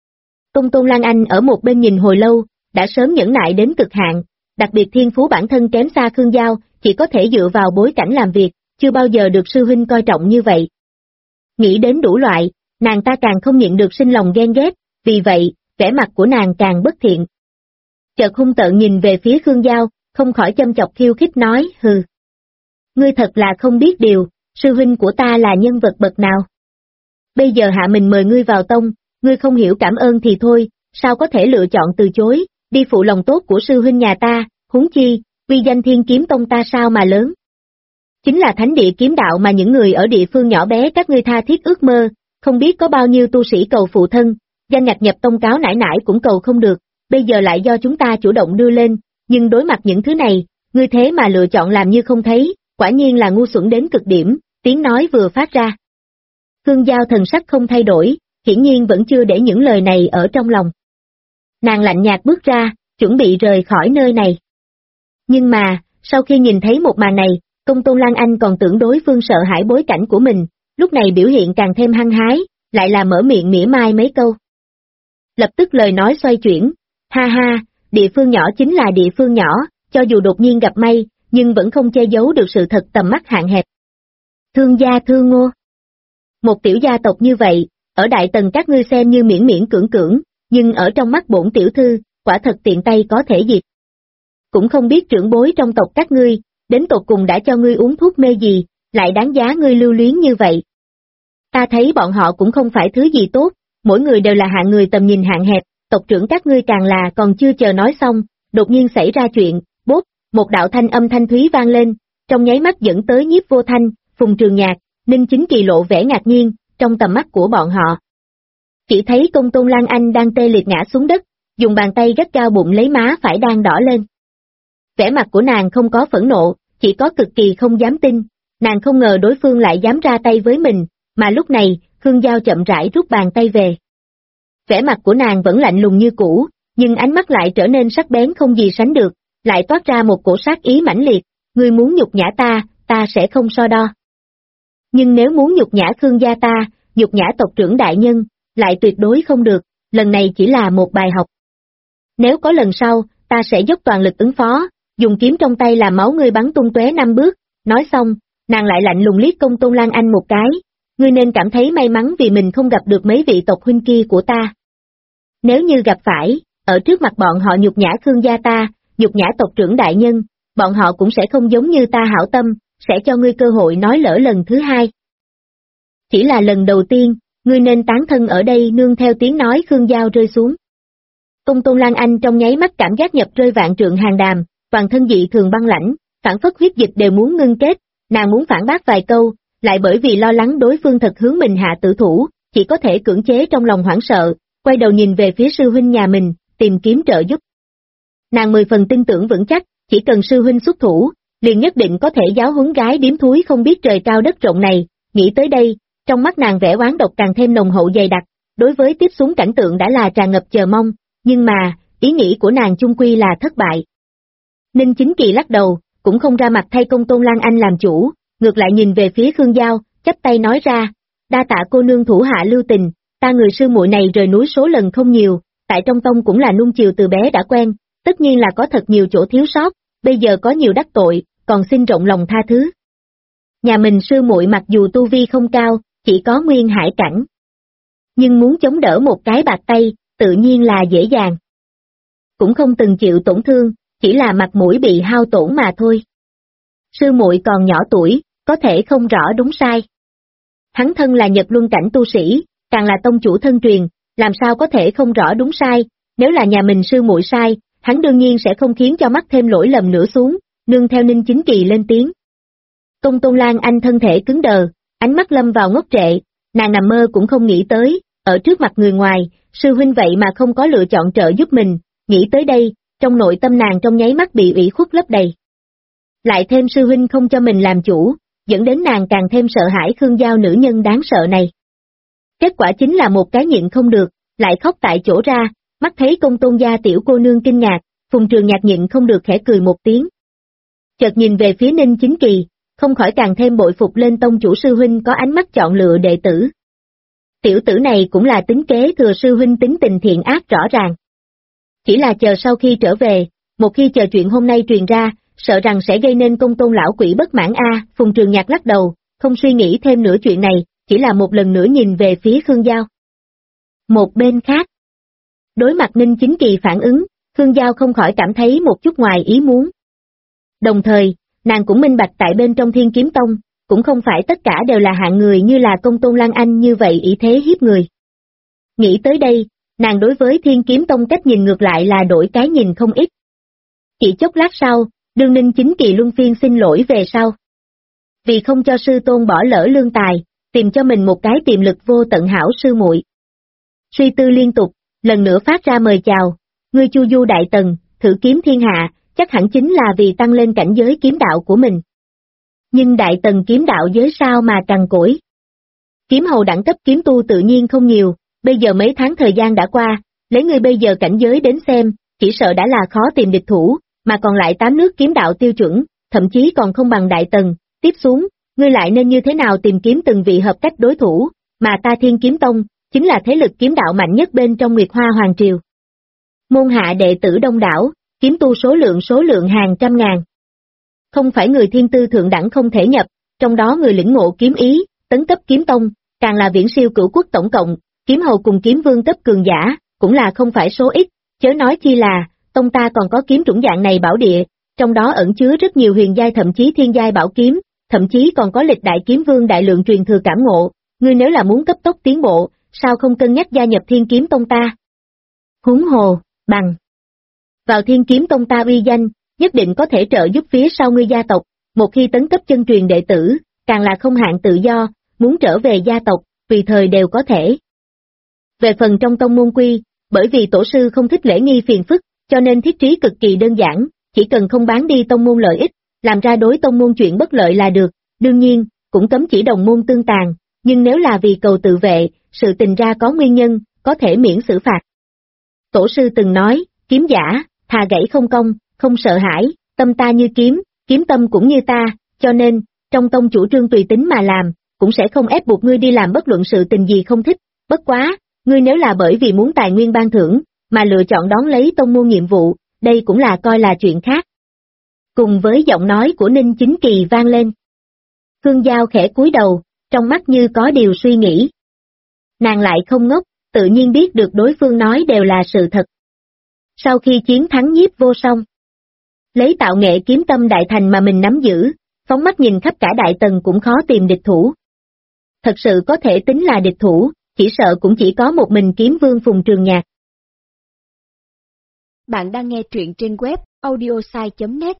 Công Tôn Lan Anh ở một bên nhìn hồi lâu, đã sớm nhẫn nại đến cực hạn, đặc biệt thiên phú bản thân kém xa Khương Giao, chỉ có thể dựa vào bối cảnh làm việc, chưa bao giờ được sư huynh coi trọng như vậy. Nghĩ đến đủ loại, nàng ta càng không nhịn được sinh lòng ghen ghét, vì vậy, vẻ mặt của nàng càng bất thiện. Chợt hung tợn nhìn về phía Khương Giao, không khỏi châm chọc khiêu khích nói, hừ. Ngươi thật là không biết điều, sư huynh của ta là nhân vật bậc nào. Bây giờ hạ mình mời ngươi vào tông, ngươi không hiểu cảm ơn thì thôi, sao có thể lựa chọn từ chối, đi phụ lòng tốt của sư huynh nhà ta, huống chi, uy danh Thiên Kiếm Tông ta sao mà lớn. Chính là thánh địa kiếm đạo mà những người ở địa phương nhỏ bé các ngươi tha thiết ước mơ, không biết có bao nhiêu tu sĩ cầu phụ thân, danh ngạch nhập tông cáo nải nải cũng cầu không được, bây giờ lại do chúng ta chủ động đưa lên, nhưng đối mặt những thứ này, ngươi thế mà lựa chọn làm như không thấy, quả nhiên là ngu xuẩn đến cực điểm, tiếng nói vừa phát ra. Khương Giao thần sắc không thay đổi, hiển nhiên vẫn chưa để những lời này ở trong lòng. Nàng lạnh nhạt bước ra, chuẩn bị rời khỏi nơi này. Nhưng mà, sau khi nhìn thấy một màn này, Công Tôn Lan Anh còn tưởng đối phương sợ hãi bối cảnh của mình, lúc này biểu hiện càng thêm hăng hái, lại là mở miệng mỉa mai mấy câu. Lập tức lời nói xoay chuyển, ha ha, địa phương nhỏ chính là địa phương nhỏ, cho dù đột nhiên gặp may, nhưng vẫn không che giấu được sự thật tầm mắt hạn hẹp. Thương gia thương ngô. Một tiểu gia tộc như vậy, ở đại tầng các ngươi xem như miễn miễn cưỡng, nhưng ở trong mắt bổn tiểu thư, quả thật tiện tay có thể diệt. Cũng không biết trưởng bối trong tộc các ngươi, đến tột cùng đã cho ngươi uống thuốc mê gì, lại đáng giá ngươi lưu luyến như vậy. Ta thấy bọn họ cũng không phải thứ gì tốt, mỗi người đều là hạng người tầm nhìn hạn hẹp, tộc trưởng các ngươi càng là còn chưa chờ nói xong, đột nhiên xảy ra chuyện, bốp, một đạo thanh âm thanh thúy vang lên, trong nháy mắt dẫn tới Nhiếp Vô Thanh, Phùng Trường Nhạc, Ninh Chính Kỳ lộ vẻ ngạc nhiên, trong tầm mắt của bọn họ. Chỉ thấy Công Tôn Lan Anh đang tê liệt ngã xuống đất, dùng bàn tay gắt cao bụng lấy má phải đang đỏ lên. Vẻ mặt của nàng không có phẫn nộ, chỉ có cực kỳ không dám tin, nàng không ngờ đối phương lại dám ra tay với mình, mà lúc này, Khương Giao chậm rãi rút bàn tay về. Vẻ mặt của nàng vẫn lạnh lùng như cũ, nhưng ánh mắt lại trở nên sắc bén không gì sánh được, lại toát ra một cổ sát ý mãnh liệt, ngươi muốn nhục nhã ta, ta sẽ không so đo. Nhưng nếu muốn nhục nhã Khương gia ta, nhục nhã tộc trưởng đại nhân, lại tuyệt đối không được, lần này chỉ là một bài học. Nếu có lần sau, ta sẽ dốc toàn lực ứng phó, dùng kiếm trong tay làm máu ngươi bắn tung tóe 5 bước, nói xong, nàng lại lạnh lùng liếc Công Tôn Lan Anh một cái, ngươi nên cảm thấy may mắn vì mình không gặp được mấy vị tộc huynh kia của ta. Nếu như gặp phải, ở trước mặt bọn họ nhục nhã Khương gia ta, nhục nhã tộc trưởng đại nhân, bọn họ cũng sẽ không giống như ta hảo tâm, sẽ cho ngươi cơ hội nói lỡ lần thứ hai. Chỉ là lần đầu tiên, ngươi nên tán thân ở đây nương theo tiếng nói Khương Giao rơi xuống. Công Tôn Lan Anh trong nháy mắt cảm giác nhập rơi vạn trượng hàng đàm, toàn thân dị thường băng lãnh, phản phất huyết dịch đều muốn ngưng kết, nàng muốn phản bác vài câu, lại bởi vì lo lắng đối phương thật hướng mình hạ tử thủ, chỉ có thể cưỡng chế trong lòng hoảng sợ, quay đầu nhìn về phía sư huynh nhà mình, tìm kiếm trợ giúp. Nàng 10 phần tin tưởng vững chắc, chỉ cần sư huynh xuất thủ, liền nhất định có thể giáo huấn gái điếm thúi không biết trời cao đất rộng này, nghĩ tới đây, trong mắt nàng vẻ oán độc càng thêm nồng hậu dày đặc, đối với tiếp xuống cảnh tượng đã là tràn ngập chờ mong, nhưng mà, ý nghĩ của nàng chung quy là thất bại. Ninh Chính Kỳ lắc đầu, cũng không ra mặt thay Công Tôn Lan Anh làm chủ, ngược lại nhìn về phía Khương Giao, chắp tay nói ra, đa tạ cô nương thủ hạ lưu tình, ta người sư muội này rời núi số lần không nhiều, tại trong tông cũng là nuông chiều từ bé đã quen, tất nhiên là có thật nhiều chỗ thiếu sót, bây giờ có nhiều đắc tội, còn xin rộng lòng tha thứ. Nhà mình sư muội mặc dù tu vi không cao, chỉ có nguyên hải cảnh, nhưng muốn chống đỡ một cái bạc tay, tự nhiên là dễ dàng. Cũng không từng chịu tổn thương, chỉ là mặt mũi bị hao tổn mà thôi. Sư muội còn nhỏ tuổi, có thể không rõ đúng sai. Hắn thân là Nhật Luân cảnh tu sĩ, càng là tông chủ thân truyền, làm sao có thể không rõ đúng sai, nếu là nhà mình sư muội sai, hắn đương nhiên sẽ không khiến cho mắc thêm lỗi lầm nữa xuống, nương theo Ninh Chính Kỳ lên tiếng. Công Tôn Lan Anh thân thể cứng đờ, ánh mắt lâm vào ngốc trệ, nàng nằm mơ cũng không nghĩ tới, ở trước mặt người ngoài, sư huynh vậy mà không có lựa chọn trợ giúp mình, nghĩ tới đây, trong nội tâm nàng trong nháy mắt bị ủy khuất lấp đầy. Lại thêm sư huynh không cho mình làm chủ, dẫn đến nàng càng thêm sợ hãi Khương Giao nữ nhân đáng sợ này. Kết quả chính là một cái nhịn không được, lại khóc tại chỗ ra, mắt thấy Công Tôn gia tiểu cô nương kinh ngạc, Phùng Trường Nhạc nhịn không được khẽ cười một tiếng. Chợt nhìn về phía Ninh Chính Kỳ, không khỏi càng thêm bội phục lên tông chủ sư huynh có ánh mắt chọn lựa đệ tử. Tiểu tử này cũng là tính kế thừa sư huynh tính tình thiện ác rõ ràng. Chỉ là chờ sau khi trở về, một khi chờ chuyện hôm nay truyền ra, sợ rằng sẽ gây nên Công Tôn lão quỷ bất mãn Phùng Trường Nhạc lắc đầu, không suy nghĩ thêm nữa chuyện này, chỉ là một lần nữa nhìn về phía Khương Giao. Một bên khác, đối mặt Ninh Chính Kỳ phản ứng, Khương Giao không khỏi cảm thấy một chút ngoài ý muốn. Đồng thời, nàng cũng minh bạch tại bên trong Thiên Kiếm Tông, cũng không phải tất cả đều là hạng người như là Công Tôn Lan Anh như vậy ý thế hiếp người. Nghĩ tới đây, nàng đối với Thiên Kiếm Tông cách nhìn ngược lại là đổi cái nhìn không ít. Chỉ chốc lát sau, đương Ninh Chính Kỳ luân phiên xin lỗi về sau. Vì không cho sư tôn bỏ lỡ lương tài, tìm cho mình một cái tiềm lực vô tận hảo sư muội. Suy tư liên tục, lần nữa phát ra mời chào, ngươi Chu Du đại tần, thử kiếm thiên hạ, chắc hẳn chính là vì tăng lên cảnh giới kiếm đạo của mình. Nhưng đại tần kiếm đạo giới sao mà cằn cỗi. Kiếm hầu đẳng cấp kiếm tu tự nhiên không nhiều, bây giờ mấy tháng thời gian đã qua, lấy ngươi bây giờ cảnh giới đến xem, chỉ sợ đã là khó tìm địch thủ, mà còn lại 8 nước kiếm đạo tiêu chuẩn, thậm chí còn không bằng đại tần, tiếp xuống, ngươi lại nên như thế nào tìm kiếm từng vị hợp cách đối thủ, mà ta Thiên Kiếm Tông, chính là thế lực kiếm đạo mạnh nhất bên trong Nguyệt Hoa Hoàng Triều. Môn hạ đệ tử đông đảo, kiếm tu số lượng hàng trăm ngàn. Không phải người thiên tư thượng đẳng không thể nhập, trong đó người lĩnh ngộ kiếm ý, tấn cấp kiếm tông, càng là viễn siêu cửu quốc tổng cộng, kiếm hầu cùng kiếm vương cấp cường giả, cũng là không phải số ít, chớ nói chi là, tông ta còn có kiếm chủng dạng này bảo địa, trong đó ẩn chứa rất nhiều huyền giai thậm chí thiên giai bảo kiếm, thậm chí còn có lịch đại kiếm vương đại lượng truyền thừa cảm ngộ, ngươi nếu là muốn cấp tốc tiến bộ, sao không cân nhắc gia nhập Thiên Kiếm Tông ta? Huống hồ, bằng vào Thiên Kiếm Tông ta uy danh, nhất định có thể trợ giúp phía sau ngươi gia tộc, một khi tấn cấp chân truyền đệ tử, càng là không hạn tự do, muốn trở về gia tộc, tùy thời đều có thể. Về phần trong tông môn quy, bởi vì tổ sư không thích lễ nghi phiền phức, cho nên thiết trí cực kỳ đơn giản, chỉ cần không bán đi tông môn lợi ích, làm ra đối tông môn chuyện bất lợi là được, đương nhiên, cũng cấm chỉ đồng môn tương tàn, nhưng nếu là vì cầu tự vệ, sự tình ra có nguyên nhân, có thể miễn xử phạt. Tổ sư từng nói, kiếm giả, thà gãy không công, không sợ hãi, tâm ta như kiếm, kiếm tâm cũng như ta, cho nên, trong tông chủ trương tùy tính mà làm, cũng sẽ không ép buộc ngươi đi làm bất luận sự tình gì không thích, bất quá, ngươi nếu là bởi vì muốn tài nguyên ban thưởng, mà lựa chọn đón lấy tông môn nhiệm vụ, đây cũng là coi là chuyện khác. Cùng với giọng nói của Ninh Chính Kỳ vang lên. Khương Giao khẽ cúi đầu, trong mắt như có điều suy nghĩ. Nàng lại không ngốc, tự nhiên biết được đối phương nói đều là sự thật. Sau khi chiến thắng Nhiếp Vô Song, lấy tạo nghệ kiếm tâm đại thành mà mình nắm giữ, phóng mắt nhìn khắp cả đại tần cũng khó tìm địch thủ. Thật sự có thể tính là địch thủ, chỉ sợ cũng chỉ có một mình kiếm vương Phùng Trường Nhạc. Bạn đang nghe truyện trên web audiosai.net.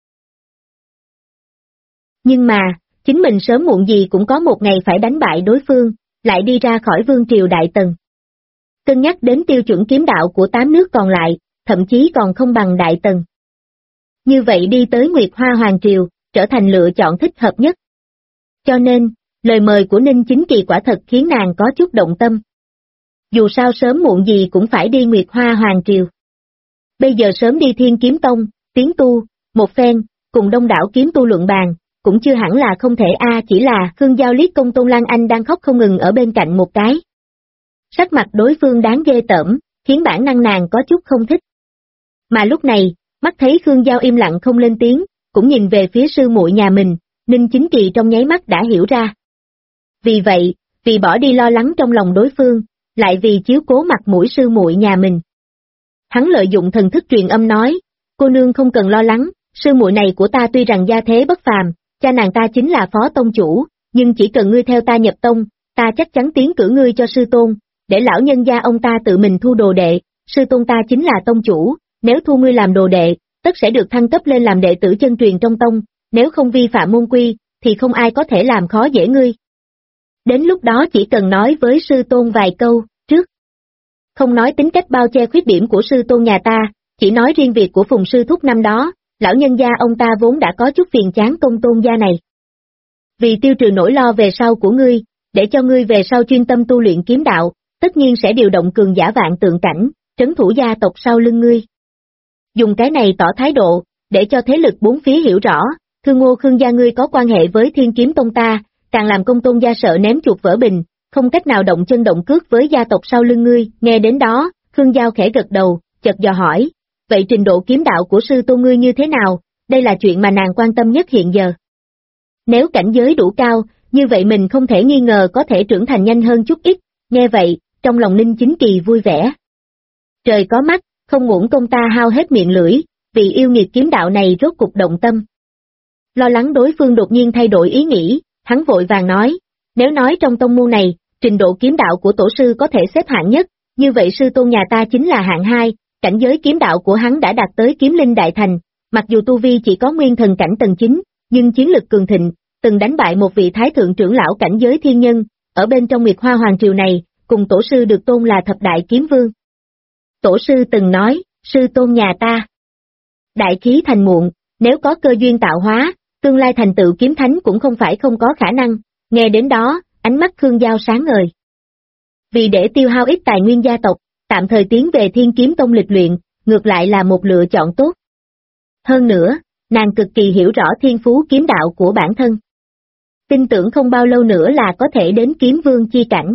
Nhưng mà, chính mình sớm muộn gì cũng có một ngày phải đánh bại đối phương, lại đi ra khỏi vương triều đại tần. Cân nhắc đến tiêu chuẩn kiếm đạo của 8 nước còn lại, thậm chí còn không bằng đại tần. Như vậy đi tới Nguyệt Hoa Hoàng Triều, trở thành lựa chọn thích hợp nhất. Cho nên, lời mời của Ninh Chính Kỳ quả thật khiến nàng có chút động tâm. Dù sao sớm muộn gì cũng phải đi Nguyệt Hoa Hoàng Triều. Bây giờ sớm đi Thiên Kiếm Tông, tiến tu, một phen, cùng đông đảo kiếm tu luận bàn, cũng chưa hẳn là không thể chỉ là Khương Giao liếc Công Tôn Lan Anh đang khóc không ngừng ở bên cạnh một cái. Sắc mặt đối phương đáng ghê tởm, khiến bản năng nàng có chút không thích. Mà lúc này, mắt thấy Khương Giao im lặng không lên tiếng, cũng nhìn về phía sư muội nhà mình, Ninh Chính Kỳ trong nháy mắt đã hiểu ra. Vì vậy, vì bỏ đi lo lắng trong lòng đối phương, lại vì chiếu cố mặt mũi sư muội nhà mình. Hắn lợi dụng thần thức truyền âm nói, cô nương không cần lo lắng, sư muội này của ta tuy rằng gia thế bất phàm, cha nàng ta chính là phó tông chủ, nhưng chỉ cần ngươi theo ta nhập tông, ta chắc chắn tiến cử ngươi cho sư tôn, để lão nhân gia ông ta tự mình thu đồ đệ, sư tôn ta chính là tông chủ, nếu thu ngươi làm đồ đệ, tất sẽ được thăng cấp lên làm đệ tử chân truyền trong tông, nếu không vi phạm môn quy, thì không ai có thể làm khó dễ ngươi. Đến lúc đó chỉ cần nói với sư tôn vài câu, trước. Không nói tính cách bao che khuyết điểm của sư tôn nhà ta, chỉ nói riêng việc của Phùng sư thúc năm đó, lão nhân gia ông ta vốn đã có chút phiền chán công tôn gia này. Vì tiêu trừ nỗi lo về sau của ngươi, để cho ngươi về sau chuyên tâm tu luyện kiếm đạo, tất nhiên sẽ điều động cường giả vạn tượng cảnh, trấn thủ gia tộc sau lưng ngươi. Dùng cái này tỏ thái độ, để cho thế lực bốn phía hiểu rõ, Thương Ngô Khương gia ngươi có quan hệ với Thiên Kiếm Tông ta, càng làm công tôn gia sợ ném chuột vỡ bình, không cách nào động chân động cước với gia tộc sau lưng ngươi. Nghe đến đó, Khương Giao khẽ gật đầu, chợt dò hỏi, vậy trình độ kiếm đạo của sư tôn ngươi như thế nào? Đây là chuyện mà nàng quan tâm nhất hiện giờ. Nếu cảnh giới đủ cao, như vậy mình không thể nghi ngờ có thể trưởng thành nhanh hơn chút ít. Nghe vậy, trong lòng Ninh Chính Kỳ vui vẻ. Trời có mắt, không uổng công ta hao hết miệng lưỡi, vì yêu nghiệt kiếm đạo này rốt cục động tâm. Lo lắng đối phương đột nhiên thay đổi ý nghĩ, hắn vội vàng nói, nếu nói trong tông môn này, trình độ kiếm đạo của tổ sư có thể xếp hạng nhất, như vậy sư tôn nhà ta chính là hạng 2, cảnh giới kiếm đạo của hắn đã đạt tới kiếm linh đại thành, mặc dù tu vi chỉ có nguyên thần cảnh tầng 9, nhưng chiến lực cường thịnh, từng đánh bại một vị thái thượng trưởng lão cảnh giới thiên nhân, ở bên trong Nguyệt Hoa Hoàng Triều này, cùng tổ sư được tôn là thập đại kiếm vương. Tổ sư từng nói, sư tôn nhà ta đại khí thành muộn, nếu có cơ duyên tạo hóa, tương lai thành tựu kiếm thánh cũng không phải không có khả năng. Nghe đến đó, ánh mắt Khương Giao sáng ngời. Vì để tiêu hao ít tài nguyên gia tộc, tạm thời tiến về Thiên Kiếm Tông lịch luyện, ngược lại là một lựa chọn tốt. Hơn nữa, nàng cực kỳ hiểu rõ thiên phú kiếm đạo của bản thân. Tin tưởng không bao lâu nữa là có thể đến kiếm vương chi cảnh.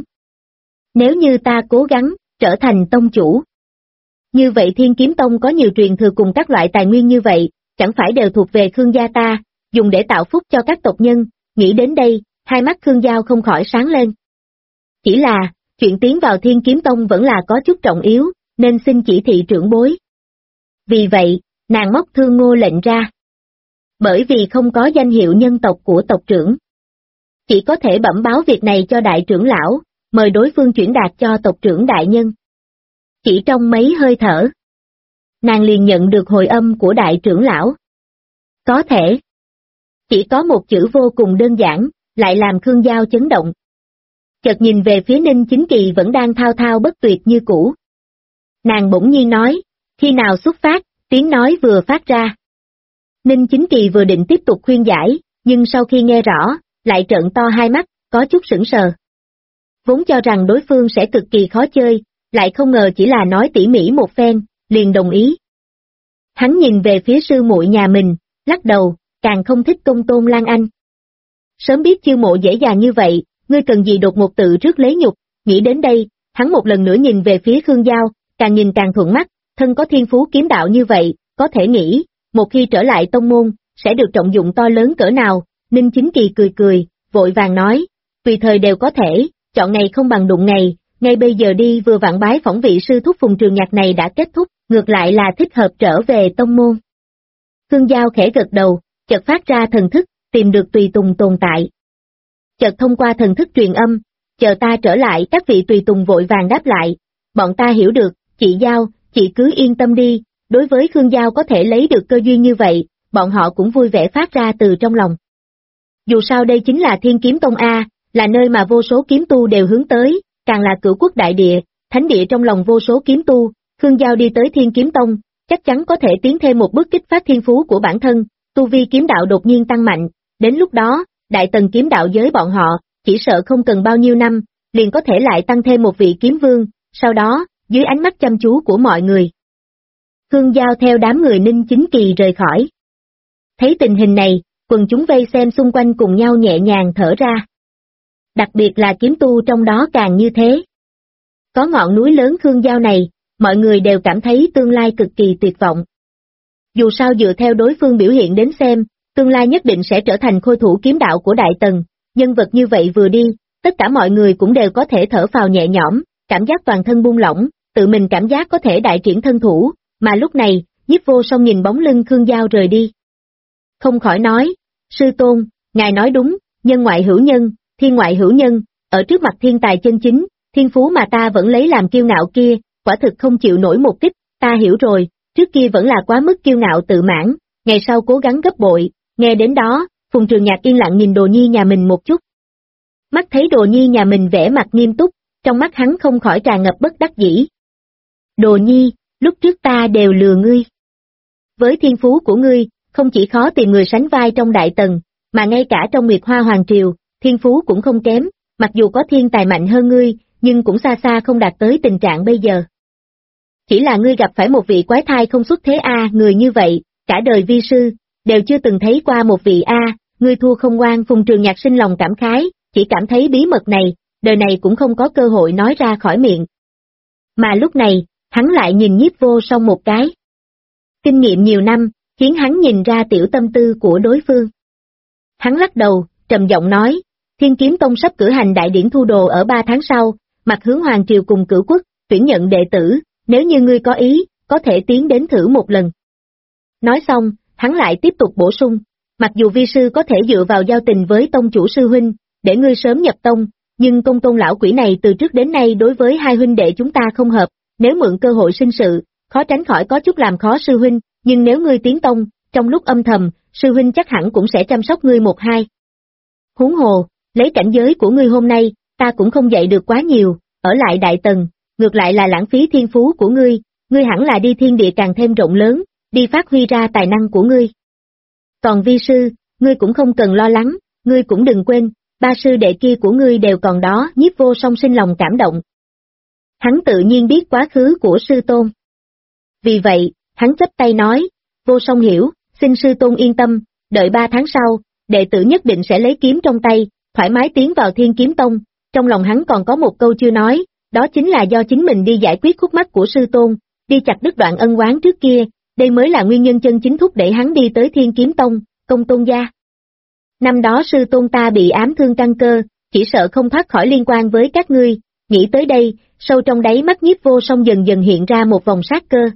Nếu như ta cố gắng, trở thành tông chủ. Như vậy Thiên Kiếm Tông có nhiều truyền thừa cùng các loại tài nguyên như vậy, chẳng phải đều thuộc về Khương gia ta, dùng để tạo phúc cho các tộc nhân. Nghĩ đến đây, hai mắt Khương Giao không khỏi sáng lên. Chỉ là, chuyện tiến vào Thiên Kiếm Tông vẫn là có chút trọng yếu, nên xin chỉ thị trưởng bối. Vì vậy, nàng móc Thương Ngô lệnh ra. Bởi vì không có danh hiệu nhân tộc của tộc trưởng. Chỉ có thể bẩm báo việc này cho đại trưởng lão, mời đối phương chuyển đạt cho tộc trưởng đại nhân. Chỉ trong mấy hơi thở, nàng liền nhận được hồi âm của đại trưởng lão. Có thể. Chỉ có một chữ vô cùng đơn giản, lại làm Khương Giao chấn động. Chợt nhìn về phía Ninh Chính Kỳ vẫn đang thao thao bất tuyệt như cũ. Nàng bỗng nhiên nói, khi nào xuất phát, tiếng nói vừa phát ra. Ninh Chính Kỳ vừa định tiếp tục khuyên giải, nhưng sau khi nghe rõ, lại trợn to hai mắt, có chút sững sờ. Vốn cho rằng đối phương sẽ cực kỳ khó chơi, lại không ngờ chỉ là nói tỉ mỉ một phen, liền đồng ý. Hắn nhìn về phía sư muội nhà mình, lắc đầu, càng không thích Công Tôn Lan Anh. Sớm biết chiêu mộ dễ dàng như vậy, ngươi cần gì đột một tự rước lấy nhục. Nghĩ đến đây, hắn một lần nữa nhìn về phía Khương Giao, càng nhìn càng thuận mắt, thân có thiên phú kiếm đạo như vậy, có thể nghĩ, một khi trở lại tông môn, sẽ được trọng dụng to lớn cỡ nào. Ninh Chính Kỳ cười cười, vội vàng nói, tùy thời đều có thể, chọn ngày không bằng đụng ngày, ngay bây giờ đi vừa vặn bái phỏng vị sư thúc Phùng Trường Nhạc này đã kết thúc, ngược lại là thích hợp trở về tông môn. Khương Giao khẽ gật đầu, chợt phát ra thần thức, tìm được tùy tùng tồn tại. Chợt thông qua thần thức truyền âm, chờ ta trở lại. Các vị tùy tùng vội vàng đáp lại, bọn ta hiểu được, chị Giao, chị cứ yên tâm đi. Đối với Khương Giao có thể lấy được cơ duyên như vậy, bọn họ cũng vui vẻ phát ra từ trong lòng. Dù sao đây chính là Thiên Kiếm Tông A, là nơi mà vô số kiếm tu đều hướng tới, càng là cửu quốc đại địa, thánh địa trong lòng vô số kiếm tu. Khương Giao đi tới Thiên Kiếm Tông, chắc chắn có thể tiến thêm một bước kích phát thiên phú của bản thân, tu vi kiếm đạo đột nhiên tăng mạnh, đến lúc đó, đại tầng kiếm đạo giới bọn họ, chỉ sợ không cần bao nhiêu năm, liền có thể lại tăng thêm một vị kiếm vương, sau đó, dưới ánh mắt chăm chú của mọi người. Khương Giao theo đám người Ninh Chính Kỳ rời khỏi. Thấy tình hình này, quần chúng vây xem xung quanh cùng nhau nhẹ nhàng thở ra. Đặc biệt là kiếm tu trong đó càng như thế. Có ngọn núi lớn Khương Giao này, mọi người đều cảm thấy tương lai cực kỳ tuyệt vọng. Dù sao dựa theo đối phương biểu hiện đến xem, tương lai nhất định sẽ trở thành khôi thủ kiếm đạo của Đại Tần, nhân vật như vậy vừa đi, tất cả mọi người cũng đều có thể thở phào nhẹ nhõm, cảm giác toàn thân buông lỏng, tự mình cảm giác có thể đại triển thân thủ, mà lúc này, Nhiếp Vô Song nhìn bóng lưng Khương Giao rời đi. Không khỏi nói, sư tôn, ngài nói đúng, nhân ngoại hữu nhân, thiên ngoại hữu nhân, ở trước mặt thiên tài chân chính, thiên phú mà ta vẫn lấy làm kiêu ngạo kia, quả thực không chịu nổi một kích, ta hiểu rồi, trước kia vẫn là quá mức kiêu ngạo tự mãn, ngày sau cố gắng gấp bội. Nghe đến đó, Phùng Trường Nhạc yên lặng nhìn Đồ Nhi nhà mình một chút. Mắt thấy Đồ Nhi nhà mình vẻ mặt nghiêm túc, trong mắt hắn không khỏi tràn ngập bất đắc dĩ. Đồ Nhi, lúc trước ta đều lừa ngươi. Với thiên phú của ngươi, không chỉ khó tìm người sánh vai trong Đại Tần, mà ngay cả trong Nguyệt Hoa Hoàng Triều, thiên phú cũng không kém, mặc dù có thiên tài mạnh hơn ngươi, nhưng cũng xa xa không đạt tới tình trạng bây giờ. Chỉ là ngươi gặp phải một vị quái thai không xuất thế người như vậy, cả đời vi sư, đều chưa từng thấy qua một vị ngươi thua không ngoan. Phùng Trường Nhạc sinh lòng cảm khái, chỉ cảm thấy bí mật này, đời này cũng không có cơ hội nói ra khỏi miệng. Mà lúc này, hắn lại nhìn Nhiếp Vô Song một cái. Kinh nghiệm nhiều năm, khiến hắn nhìn ra tiểu tâm tư của đối phương. Hắn lắc đầu, trầm giọng nói, Thiên Kiếm Tông sắp cử hành đại điển thu đồ ở 3 tháng sau, mặt hướng Hoàng Triều cùng Cửu Quốc, tuyển nhận đệ tử, nếu như ngươi có ý, có thể tiến đến thử một lần. Nói xong, hắn lại tiếp tục bổ sung, mặc dù vi sư có thể dựa vào giao tình với tông chủ sư huynh, để ngươi sớm nhập tông, nhưng Công Tôn lão quỷ này từ trước đến nay đối với hai huynh đệ chúng ta không hợp, nếu mượn cơ hội sinh sự, khó tránh khỏi có chút làm khó sư huynh, nhưng nếu ngươi tiến tông, trong lúc âm thầm, sư huynh chắc hẳn cũng sẽ chăm sóc ngươi một hai. Huống hồ, lấy cảnh giới của ngươi hôm nay, ta cũng không dạy được quá nhiều, ở lại Đại Tần, ngược lại là lãng phí thiên phú của ngươi hẳn là đi thiên địa càng thêm rộng lớn, đi phát huy ra tài năng của ngươi. Còn vi sư, ngươi cũng không cần lo lắng, ngươi cũng đừng quên, 3 sư đệ kia của ngươi đều còn đó. Nhiếp Vô Song sinh lòng cảm động. Hắn tự nhiên biết quá khứ của sư tôn. Vì vậy, hắn chắp tay nói, Vô Song hiểu, xin sư tôn yên tâm, đợi 3 tháng sau, đệ tử nhất định sẽ lấy kiếm trong tay, thoải mái tiến vào Thiên Kiếm Tông. Trong lòng hắn còn có một câu chưa nói, đó chính là do chính mình đi giải quyết khúc mắc của sư tôn, đi chặt đứt đoạn ân oán trước kia, đây mới là nguyên nhân chân chính thúc đẩy hắn đi tới Thiên Kiếm Tông, Công Tôn gia. Năm đó sư tôn ta bị ám thương căn cơ, chỉ sợ không thoát khỏi liên quan với các ngươi, nghĩ tới đây, sâu trong đáy mắt Nhiếp Vô Song dần dần hiện ra một vòng sát cơ.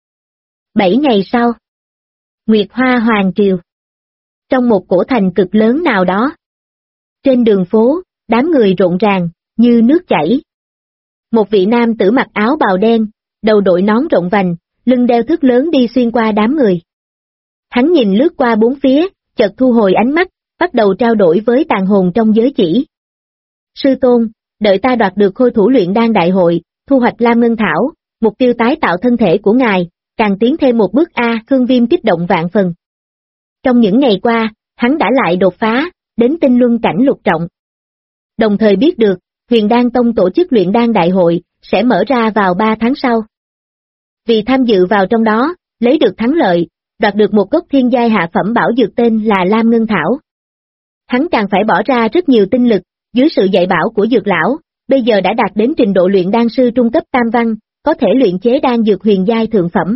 7 ngày sau, Nguyệt Hoa Hoàng Triều. Trong một cổ thành cực lớn nào đó. Trên đường phố, đám người rộn ràng, như nước chảy. Một vị nam tử mặc áo bào đen, đầu đội nón rộng vành, lưng đeo thước lớn đi xuyên qua đám người. Hắn nhìn lướt qua bốn phía, chợt thu hồi ánh mắt, bắt đầu trao đổi với tàn hồn trong giới chỉ. Sư tôn, đợi ta đoạt được khôi thủ luyện đan đại hội, thu hoạch Lam Ngân Thảo, mục tiêu tái tạo thân thể của ngài, càng tiến thêm một bước Khương Viêm kích động vạn phần. Trong những ngày qua, hắn đã lại đột phá, đến tinh luân cảnh lục trọng. Đồng thời biết được, Huyền Đan Tông tổ chức luyện đan đại hội, sẽ mở ra vào 3 tháng sau. Vì tham dự vào trong đó, lấy được thắng lợi, đoạt được một gốc thiên giai hạ phẩm bảo dược tên là Lam Ngân Thảo. Hắn càng phải bỏ ra rất nhiều tinh lực, dưới sự dạy bảo của dược lão, bây giờ đã đạt đến trình độ luyện đan sư trung cấp tam văn, có thể luyện chế đan dược huyền giai thượng phẩm.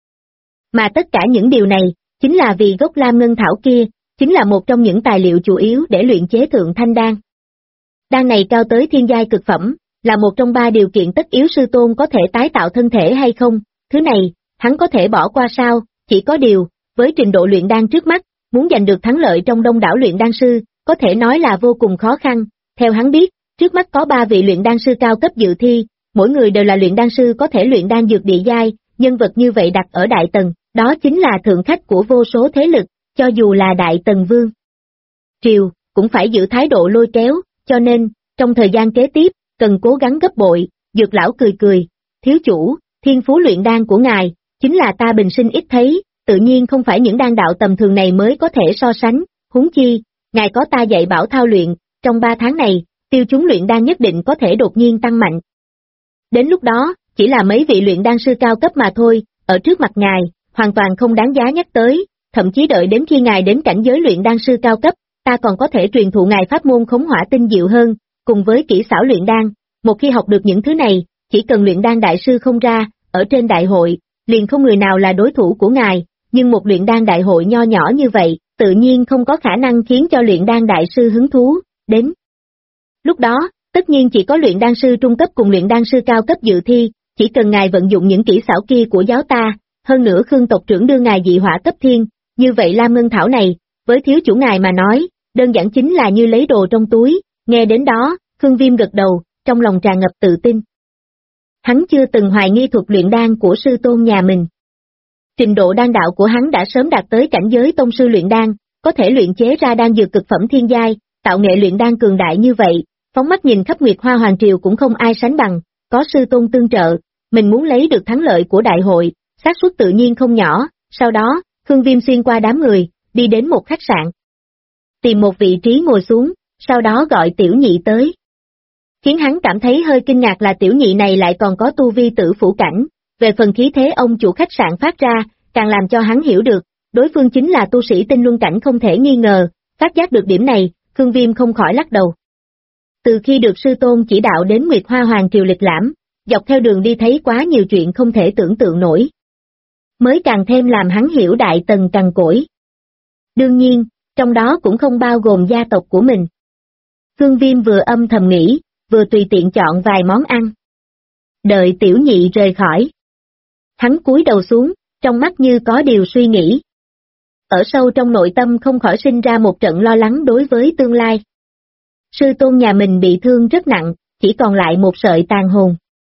Mà tất cả những điều này, chính là vì gốc Lam Ngân Thảo kia, chính là một trong những tài liệu chủ yếu để luyện chế thượng thanh đan. Đan này cao tới thiên giai cực phẩm, là một trong 3 điều kiện tất yếu sư tôn có thể tái tạo thân thể hay không, thứ này, hắn có thể bỏ qua sao, chỉ có điều, với trình độ luyện đan trước mắt, muốn giành được thắng lợi trong đông đảo luyện đan sư, có thể nói là vô cùng khó khăn, theo hắn biết, trước mắt có 3 vị luyện đan sư cao cấp dự thi, mỗi người đều là luyện đan sư có thể luyện đan dược địa giai, nhân vật như vậy đặt ở Đại Tần, đó chính là thượng khách của vô số thế lực, cho dù là Đại Tần Vương Triều, cũng phải giữ thái độ lôi kéo, cho nên, trong thời gian kế tiếp, cần cố gắng gấp bội. Dược lão cười cười, thiếu chủ, thiên phú luyện đan của ngài, chính là ta bình sinh ít thấy, tự nhiên không phải những đan đạo tầm thường này mới có thể so sánh, huống chi, ngài có ta dạy bảo thao luyện, trong 3 tháng này, tiêu chúng luyện đan nhất định có thể đột nhiên tăng mạnh. Đến lúc đó, chỉ là mấy vị luyện đan sư cao cấp mà thôi, ở trước mặt ngài, hoàn toàn không đáng giá nhắc tới, thậm chí đợi đến khi ngài đến cảnh giới luyện đan sư cao cấp, ta còn có thể truyền thụ ngài pháp môn khống hỏa tinh diệu hơn, cùng với kỹ xảo luyện đan, một khi học được những thứ này, chỉ cần luyện đan đại sư không ra, ở trên đại hội, liền không người nào là đối thủ của ngài, nhưng một luyện đan đại hội nho nhỏ như vậy, tự nhiên không có khả năng khiến cho luyện đan đại sư hứng thú, đến. Lúc đó, tất nhiên chỉ có luyện đan sư trung cấp cùng luyện đan sư cao cấp dự thi, chỉ cần ngài vận dụng những kỹ xảo kia của giáo ta, hơn nữa Khương tộc trưởng đưa ngài dị hỏa cấp thiên, như vậy Lam Ngân Thảo này, với thiếu chủ ngài mà nói, đơn giản chính là như lấy đồ trong túi, nghe đến đó, Khương Viêm gật đầu, trong lòng tràn ngập tự tin. Hắn chưa từng hoài nghi thuật luyện đan của sư tôn nhà mình. Trình độ đan đạo của hắn đã sớm đạt tới cảnh giới tông sư luyện đan, có thể luyện chế ra đan dược cực phẩm thiên giai, tạo nghệ luyện đan cường đại như vậy, phóng mắt nhìn khắp Nguyệt Hoa Hoàng Triều cũng không ai sánh bằng, có sư tôn tương trợ, mình muốn lấy được thắng lợi của đại hội, xác suất tự nhiên không nhỏ. Sau đó, Khương Viêm xuyên qua đám người, đi đến một khách sạn. Tìm một vị trí ngồi xuống, sau đó gọi Tiểu Nhị tới. Khiến hắn cảm thấy hơi kinh ngạc là Tiểu Nhị này lại còn có tu vi tử phủ cảnh, về phần khí thế ông chủ khách sạn phát ra, càng làm cho hắn hiểu được, đối phương chính là tu sĩ tinh luân cảnh không thể nghi ngờ. Phát giác được điểm này, Khương Viêm không khỏi lắc đầu. Từ khi được sư tôn chỉ đạo đến Nguyệt Hoa Hoàng Triều lịch lãm, dọc theo đường đi thấy quá nhiều chuyện không thể tưởng tượng nổi. Mới càng thêm làm hắn hiểu đại tần cằn cỗi. Đương nhiên, trong đó cũng không bao gồm gia tộc của mình. Khương Viêm vừa âm thầm nghĩ, vừa tùy tiện chọn vài món ăn. Đợi Tiểu Nhị rời khỏi. Hắn cúi đầu xuống, trong mắt như có điều suy nghĩ. Ở sâu trong nội tâm không khỏi sinh ra một trận lo lắng đối với tương lai. Sư tôn nhà mình bị thương rất nặng, chỉ còn lại một sợi tàn hồn.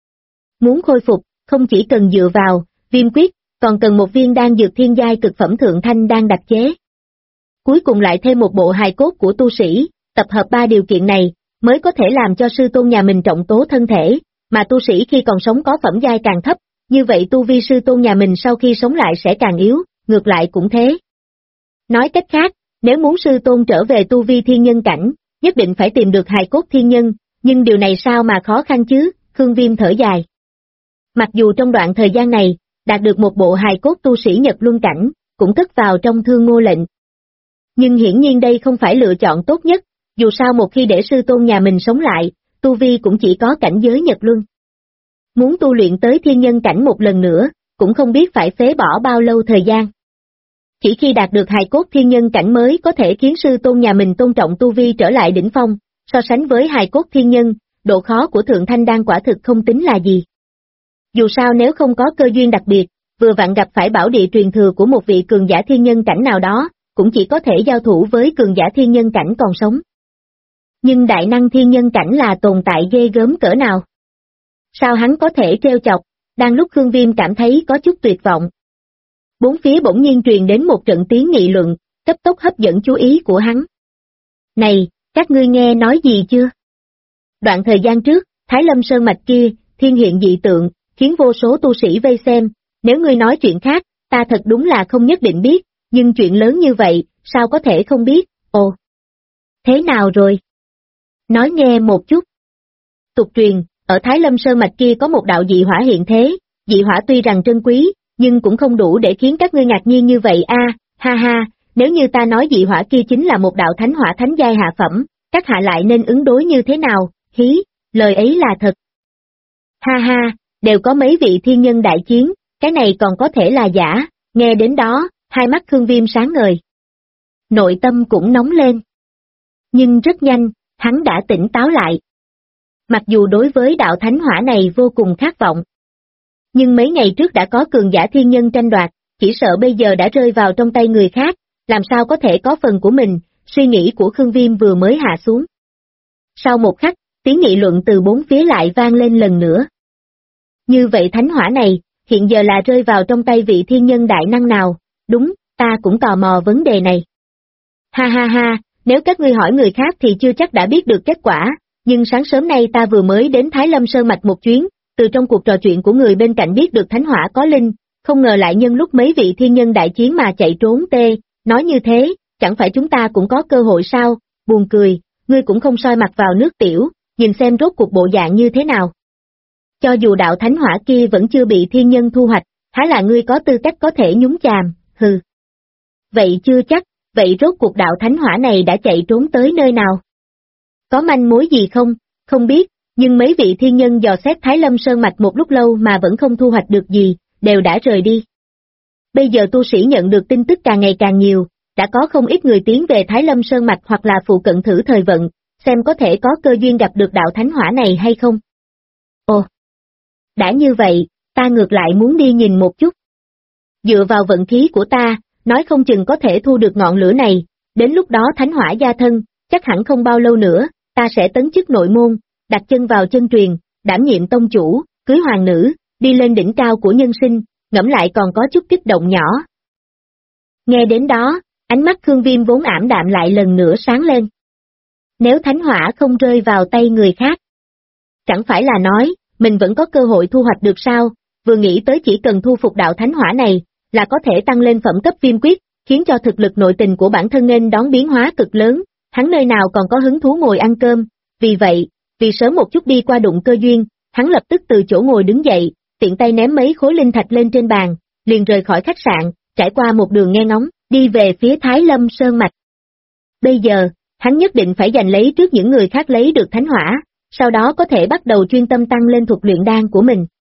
Muốn khôi phục, không chỉ cần dựa vào Viêm Quyết, còn cần một viên đan dược thiên giai cực phẩm thượng thanh đan đặc chế. Cuối cùng lại thêm một bộ hài cốt của tu sĩ, tập hợp 3 điều kiện này, mới có thể làm cho sư tôn nhà mình trọng tố thân thể, mà tu sĩ khi còn sống có phẩm giai càng thấp, như vậy tu vi sư tôn nhà mình sau khi sống lại sẽ càng yếu, ngược lại cũng thế. Nói cách khác, nếu muốn sư tôn trở về tu vi thiên nhân cảnh, nhất định phải tìm được hài cốt thiên nhân, nhưng điều này sao mà khó khăn chứ, Khương Viêm thở dài. Mặc dù trong đoạn thời gian này, đạt được một bộ hài cốt tu sĩ Nhật Luân cảnh, cũng cất vào trong Thương Ngô lệnh. Nhưng hiển nhiên đây không phải lựa chọn tốt nhất, dù sao một khi để sư tôn nhà mình sống lại, tu vi cũng chỉ có cảnh giới Nhật Luân. Muốn tu luyện tới thiên nhân cảnh một lần nữa, cũng không biết phải phế bỏ bao lâu thời gian. Chỉ khi đạt được hài cốt thiên nhân cảnh mới có thể khiến sư tôn nhà mình tôn trọng tu vi trở lại đỉnh phong, so sánh với hài cốt thiên nhân, độ khó của thượng thanh đan quả thực không tính là gì. Dù sao nếu không có cơ duyên đặc biệt, vừa vặn gặp phải bảo địa truyền thừa của một vị cường giả thiên nhân cảnh nào đó, cũng chỉ có thể giao thủ với cường giả thiên nhân cảnh còn sống. Nhưng đại năng thiên nhân cảnh là tồn tại ghê gớm cỡ nào? Sao hắn có thể trêu chọc? Đang lúc Khương Viêm cảm thấy có chút tuyệt vọng. Bốn phía bỗng nhiên truyền đến một trận tiếng nghị luận, cấp tốc hấp dẫn chú ý của hắn. Này, các ngươi nghe nói gì chưa? Đoạn thời gian trước, Thái Lâm Sơn Mạch kia, thiên hiện dị tượng, khiến vô số tu sĩ vây xem, nếu ngươi nói chuyện khác, ta thật đúng là không nhất định biết, nhưng chuyện lớn như vậy, sao có thể không biết, ồ. Thế nào rồi? Nói nghe một chút. Tục truyền, ở Thái Lâm Sơn Mạch kia có một đạo dị hỏa hiện thế, dị hỏa tuy rằng trân quý, nhưng cũng không đủ để khiến các ngươi ngạc nhiên như vậy a. Ha ha, nếu như ta nói dị hỏa kia chính là một đạo thánh hỏa thánh giai hạ phẩm, các hạ lại nên ứng đối như thế nào, hí, lời ấy là thật. Ha ha, đều có mấy vị thiên nhân đại chiến, cái này còn có thể là giả, nghe đến đó, hai mắt Khương Viêm sáng ngời. Nội tâm cũng nóng lên. Nhưng rất nhanh, hắn đã tỉnh táo lại. Mặc dù đối với đạo thánh hỏa này vô cùng khát vọng. Nhưng mấy ngày trước đã có cường giả thiên nhân tranh đoạt, chỉ sợ bây giờ đã rơi vào trong tay người khác, làm sao có thể có phần của mình, suy nghĩ của Khương Viêm vừa mới hạ xuống. Sau một khắc, tiếng nghị luận từ bốn phía lại vang lên lần nữa. Như vậy thánh hỏa này, hiện giờ là rơi vào trong tay vị thiên nhân đại năng nào, đúng, ta cũng tò mò vấn đề này. Ha ha ha, nếu các ngươi hỏi người khác thì chưa chắc đã biết được kết quả, nhưng sáng sớm nay ta vừa mới đến Thái Lâm Sơn Mạch một chuyến, từ trong cuộc trò chuyện của người bên cạnh biết được thánh hỏa có linh, không ngờ lại nhân lúc mấy vị thiên nhân đại chiến mà chạy trốn tê, nói như thế, chẳng phải chúng ta cũng có cơ hội sao, buồn cười, ngươi cũng không soi mặt vào nước tiểu, nhìn xem rốt cuộc bộ dạng như thế nào. Cho dù đạo thánh hỏa kia vẫn chưa bị thiên nhân thu hoạch, há là ngươi có tư cách có thể nhúng chàm, hừ. Vậy chưa chắc, vậy rốt cuộc đạo thánh hỏa này đã chạy trốn tới nơi nào? Có manh mối gì không? Không biết, nhưng mấy vị thiên nhân dò xét Thái Lâm Sơn Mạch một lúc lâu mà vẫn không thu hoạch được gì, đều đã rời đi. Bây giờ tu sĩ nhận được tin tức càng ngày càng nhiều, đã có không ít người tiến về Thái Lâm Sơn Mạch hoặc là phụ cận thử thời vận, xem có thể có cơ duyên gặp được đạo thánh hỏa này hay không. Ồ! Đã như vậy, ta ngược lại muốn đi nhìn một chút. Dựa vào vận khí của ta, nói không chừng có thể thu được ngọn lửa này, đến lúc đó thánh hỏa gia thân, chắc hẳn không bao lâu nữa, ta sẽ tấn chức nội môn, đặt chân vào chân truyền, đảm nhiệm tông chủ, cưới hoàng nữ, đi lên đỉnh cao của nhân sinh, ngẫm lại còn có chút kích động nhỏ. Nghe đến đó, ánh mắt Khương Viêm vốn ảm đạm lại lần nữa sáng lên. Nếu thánh hỏa không rơi vào tay người khác, chẳng phải là nói, mình vẫn có cơ hội thu hoạch được sao, vừa nghĩ tới chỉ cần thu phục đạo thánh hỏa này, là có thể tăng lên phẩm cấp viêm quyết, khiến cho thực lực nội tình của bản thân nên đón biến hóa cực lớn, hắn nơi nào còn có hứng thú ngồi ăn cơm, vì vậy, vì sớm một chút đi qua đụng cơ duyên, hắn lập tức từ chỗ ngồi đứng dậy, tiện tay ném mấy khối linh thạch lên trên bàn, liền rời khỏi khách sạn, trải qua một đường nghe ngóng, đi về phía Thái Lâm Sơn Mạch. Bây giờ, hắn nhất định phải giành lấy trước những người khác lấy được thánh hỏa, sau đó có thể bắt đầu chuyên tâm tăng lên thuật luyện đan của mình.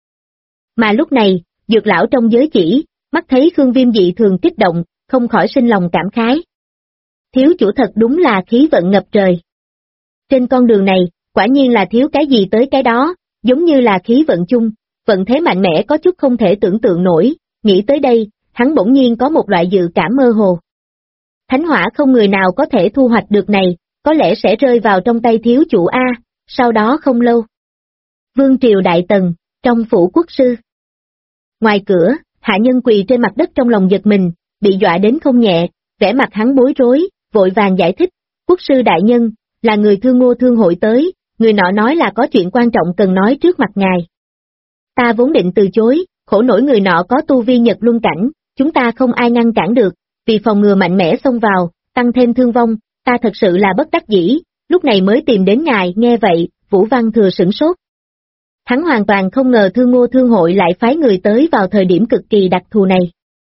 Mà lúc này, Dược lão trong giới chỉ, mắt thấy Khương Viêm dị thường kích động, không khỏi sinh lòng cảm khái. Thiếu chủ thật đúng là khí vận ngập trời. Trên con đường này, quả nhiên là thiếu cái gì tới cái đó, giống như là khí vận chung, vận thế mạnh mẽ có chút không thể tưởng tượng nổi, nghĩ tới đây, hắn bỗng nhiên có một loại dự cảm mơ hồ. Thánh hỏa không người nào có thể thu hoạch được này, có lẽ sẽ rơi vào trong tay thiếu chủ A, sau đó không lâu. Vương triều Đại Tần, trong phủ quốc sư. Ngoài cửa, hạ nhân quỳ trên mặt đất trong lòng giật mình, bị dọa đến không nhẹ, vẻ mặt hắn bối rối, vội vàng giải thích, quốc sư đại nhân, là người Thương Ngô Thương hội tới, người nọ nói là có chuyện quan trọng cần nói trước mặt ngài. Ta vốn định từ chối, khổ nổi người nọ có tu vi Nhật Luân cảnh, chúng ta không ai ngăn cản được, vì phòng ngừa mạnh mẽ xông vào, tăng thêm thương vong, ta thật sự là bất đắc dĩ, lúc này mới tìm đến ngài. Nghe vậy, Vũ Văn Thừa sửng sốt. Hắn hoàn toàn không ngờ Thương Ngô Thương hội lại phái người tới vào thời điểm cực kỳ đặc thù này.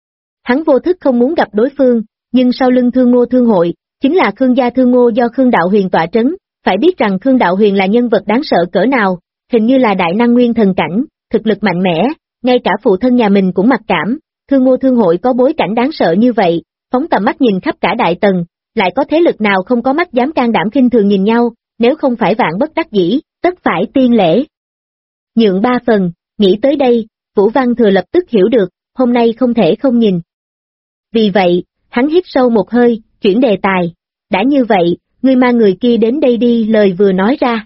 Hắn vô thức không muốn gặp đối phương, nhưng sau lưng Thương Ngô Thương hội, chính là Khương gia Thương Ngô do Khương Đạo Huyền tọa trấn, phải biết rằng Khương Đạo Huyền là nhân vật đáng sợ cỡ nào, hình như là đại năng nguyên thần cảnh, thực lực mạnh mẽ, ngay cả phụ thân nhà mình cũng mặc cảm, Thương Ngô Thương hội có bối cảnh đáng sợ như vậy, phóng tầm mắt nhìn khắp cả Đại Tần, lại có thế lực nào không có mắt dám can đảm khinh thường nhìn nhau, nếu không phải vạn bất đắc dĩ, tất phải tiên lễ. Nhượng 3 phần, nghĩ tới đây, Vũ Văn Thừa lập tức hiểu được, hôm nay không thể không nhìn. Vì vậy, hắn hít sâu một hơi, chuyển đề tài, đã như vậy, ngươi mang người kia đến đây đi. Lời vừa nói ra.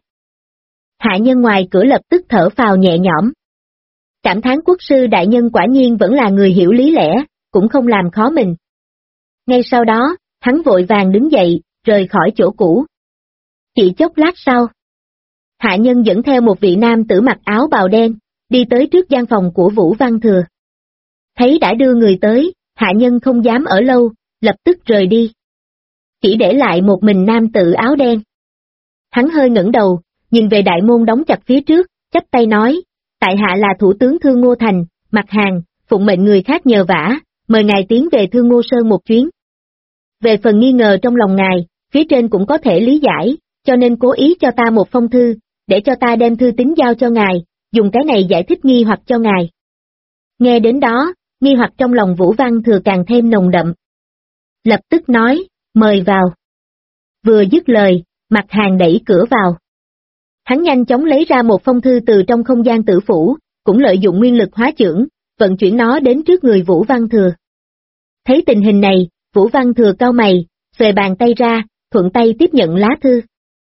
Hạ nhân ngoài cửa lập tức thở phào nhẹ nhõm. Cảm thán quốc sư đại nhân quả nhiên vẫn là người hiểu lý lẽ, cũng không làm khó mình. Ngay sau đó, hắn vội vàng đứng dậy, rời khỏi chỗ cũ. Chỉ chốc lát sau, hạ nhân dẫn theo một vị nam tử mặc áo bào đen, đi tới trước gian phòng của Vũ Văn Thừa. Thấy đã đưa người tới, hạ nhân không dám ở lâu, lập tức rời đi. Chỉ để lại một mình nam tử áo đen. Hắn hơi ngẩng đầu, nhìn về đại môn đóng chặt phía trước, chắp tay nói, tại hạ là thủ tướng Thương Ngô Thành, Mặt Hàng, phụng mệnh người khác nhờ vả, mời ngài tiến về Thương Ngô Sơn một chuyến. Về phần nghi ngờ trong lòng ngài, phía trên cũng có thể lý giải, cho nên cố ý cho ta một phong thư, để cho ta đem thư tín giao cho ngài, dùng cái này giải thích nghi hoặc cho ngài. Nghe đến đó, nghi hoặc trong lòng Vũ Văn Thừa càng thêm nồng đậm. Lập tức nói, mời vào. Vừa dứt lời, Mặt Hàng đẩy cửa vào. Hắn nhanh chóng lấy ra một phong thư từ trong không gian tử phủ, cũng lợi dụng nguyên lực hóa chưởng, vận chuyển nó đến trước người Vũ Văn Thừa. Thấy tình hình này, Vũ Văn Thừa cau mày, xuề bàn tay ra, thuận tay tiếp nhận lá thư.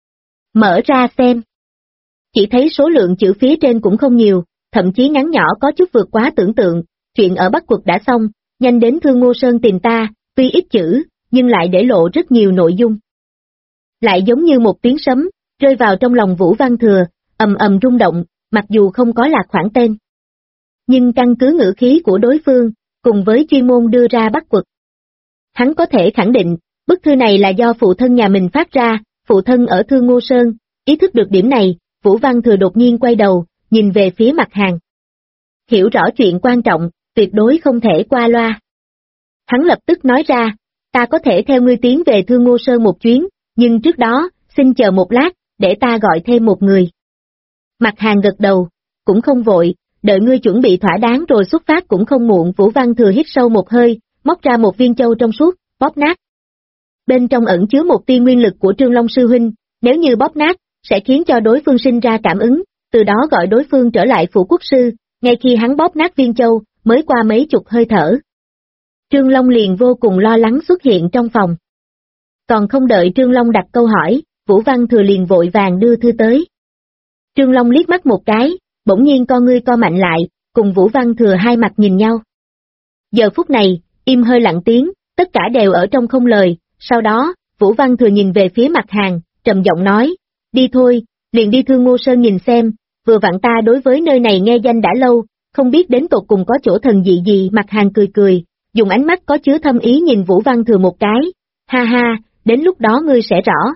Mở ra xem. Chỉ thấy số lượng chữ phía trên cũng không nhiều, thậm chí ngắn nhỏ có chút vượt quá tưởng tượng, chuyện ở Bắc Quật đã xong, nhanh đến Thương Ngô Sơn tìm ta, tuy ít chữ, nhưng lại để lộ rất nhiều nội dung. Lại giống như một tiếng sấm, rơi vào trong lòng Vũ Văn Thừa, ầm ầm rung động, mặc dù không có lạc khoản tên. Nhưng căn cứ ngữ khí của đối phương, cùng với chuyên môn đưa ra Bắc Quật, hắn có thể khẳng định, bức thư này là do phụ thân nhà mình phát ra, phụ thân ở Thương Ngô Sơn. Ý thức được điểm này, Vũ Văn Thừa đột nhiên quay đầu, nhìn về phía Mặt Hàng. Hiểu rõ chuyện quan trọng, tuyệt đối không thể qua loa. Hắn lập tức nói ra, ta có thể theo ngươi tiến về Thương Ngô Sơn một chuyến, nhưng trước đó, xin chờ một lát, để ta gọi thêm một người. Mặt Hàng gật đầu, cũng không vội, đợi ngươi chuẩn bị thỏa đáng rồi xuất phát cũng không muộn. Vũ Văn Thừa hít sâu một hơi, móc ra một viên châu trong suốt, bóp nát. Bên trong ẩn chứa một tia nguyên lực của Trương Long sư huynh, nếu như bóp nát, sẽ khiến cho đối phương sinh ra cảm ứng, từ đó gọi đối phương trở lại phủ quốc sư. Ngay khi hắn bóp nát viên châu, mới qua mấy chục hơi thở, Trương Long liền vô cùng lo lắng xuất hiện trong phòng. Còn không đợi Trương Long đặt câu hỏi, Vũ Văn Thừa liền vội vàng đưa thư tới. Trương Long liếc mắt một cái, bỗng nhiên con ngươi co mạnh lại, cùng Vũ Văn Thừa hai mặt nhìn nhau. Giờ phút này, im hơi lặng tiếng, tất cả đều ở trong không lời, sau đó, Vũ Văn Thừa nhìn về phía Mặt Hàng, trầm giọng nói, đi thôi, liền đi Thương Ngô Sơn nhìn xem, vừa vặn ta đối với nơi này nghe danh đã lâu, không biết đến tột cùng có chỗ thần dị gì. Mặt Hàng cười cười, dùng ánh mắt có chứa thâm ý nhìn Vũ Văn Thừa một cái, ha ha, đến lúc đó ngươi sẽ rõ.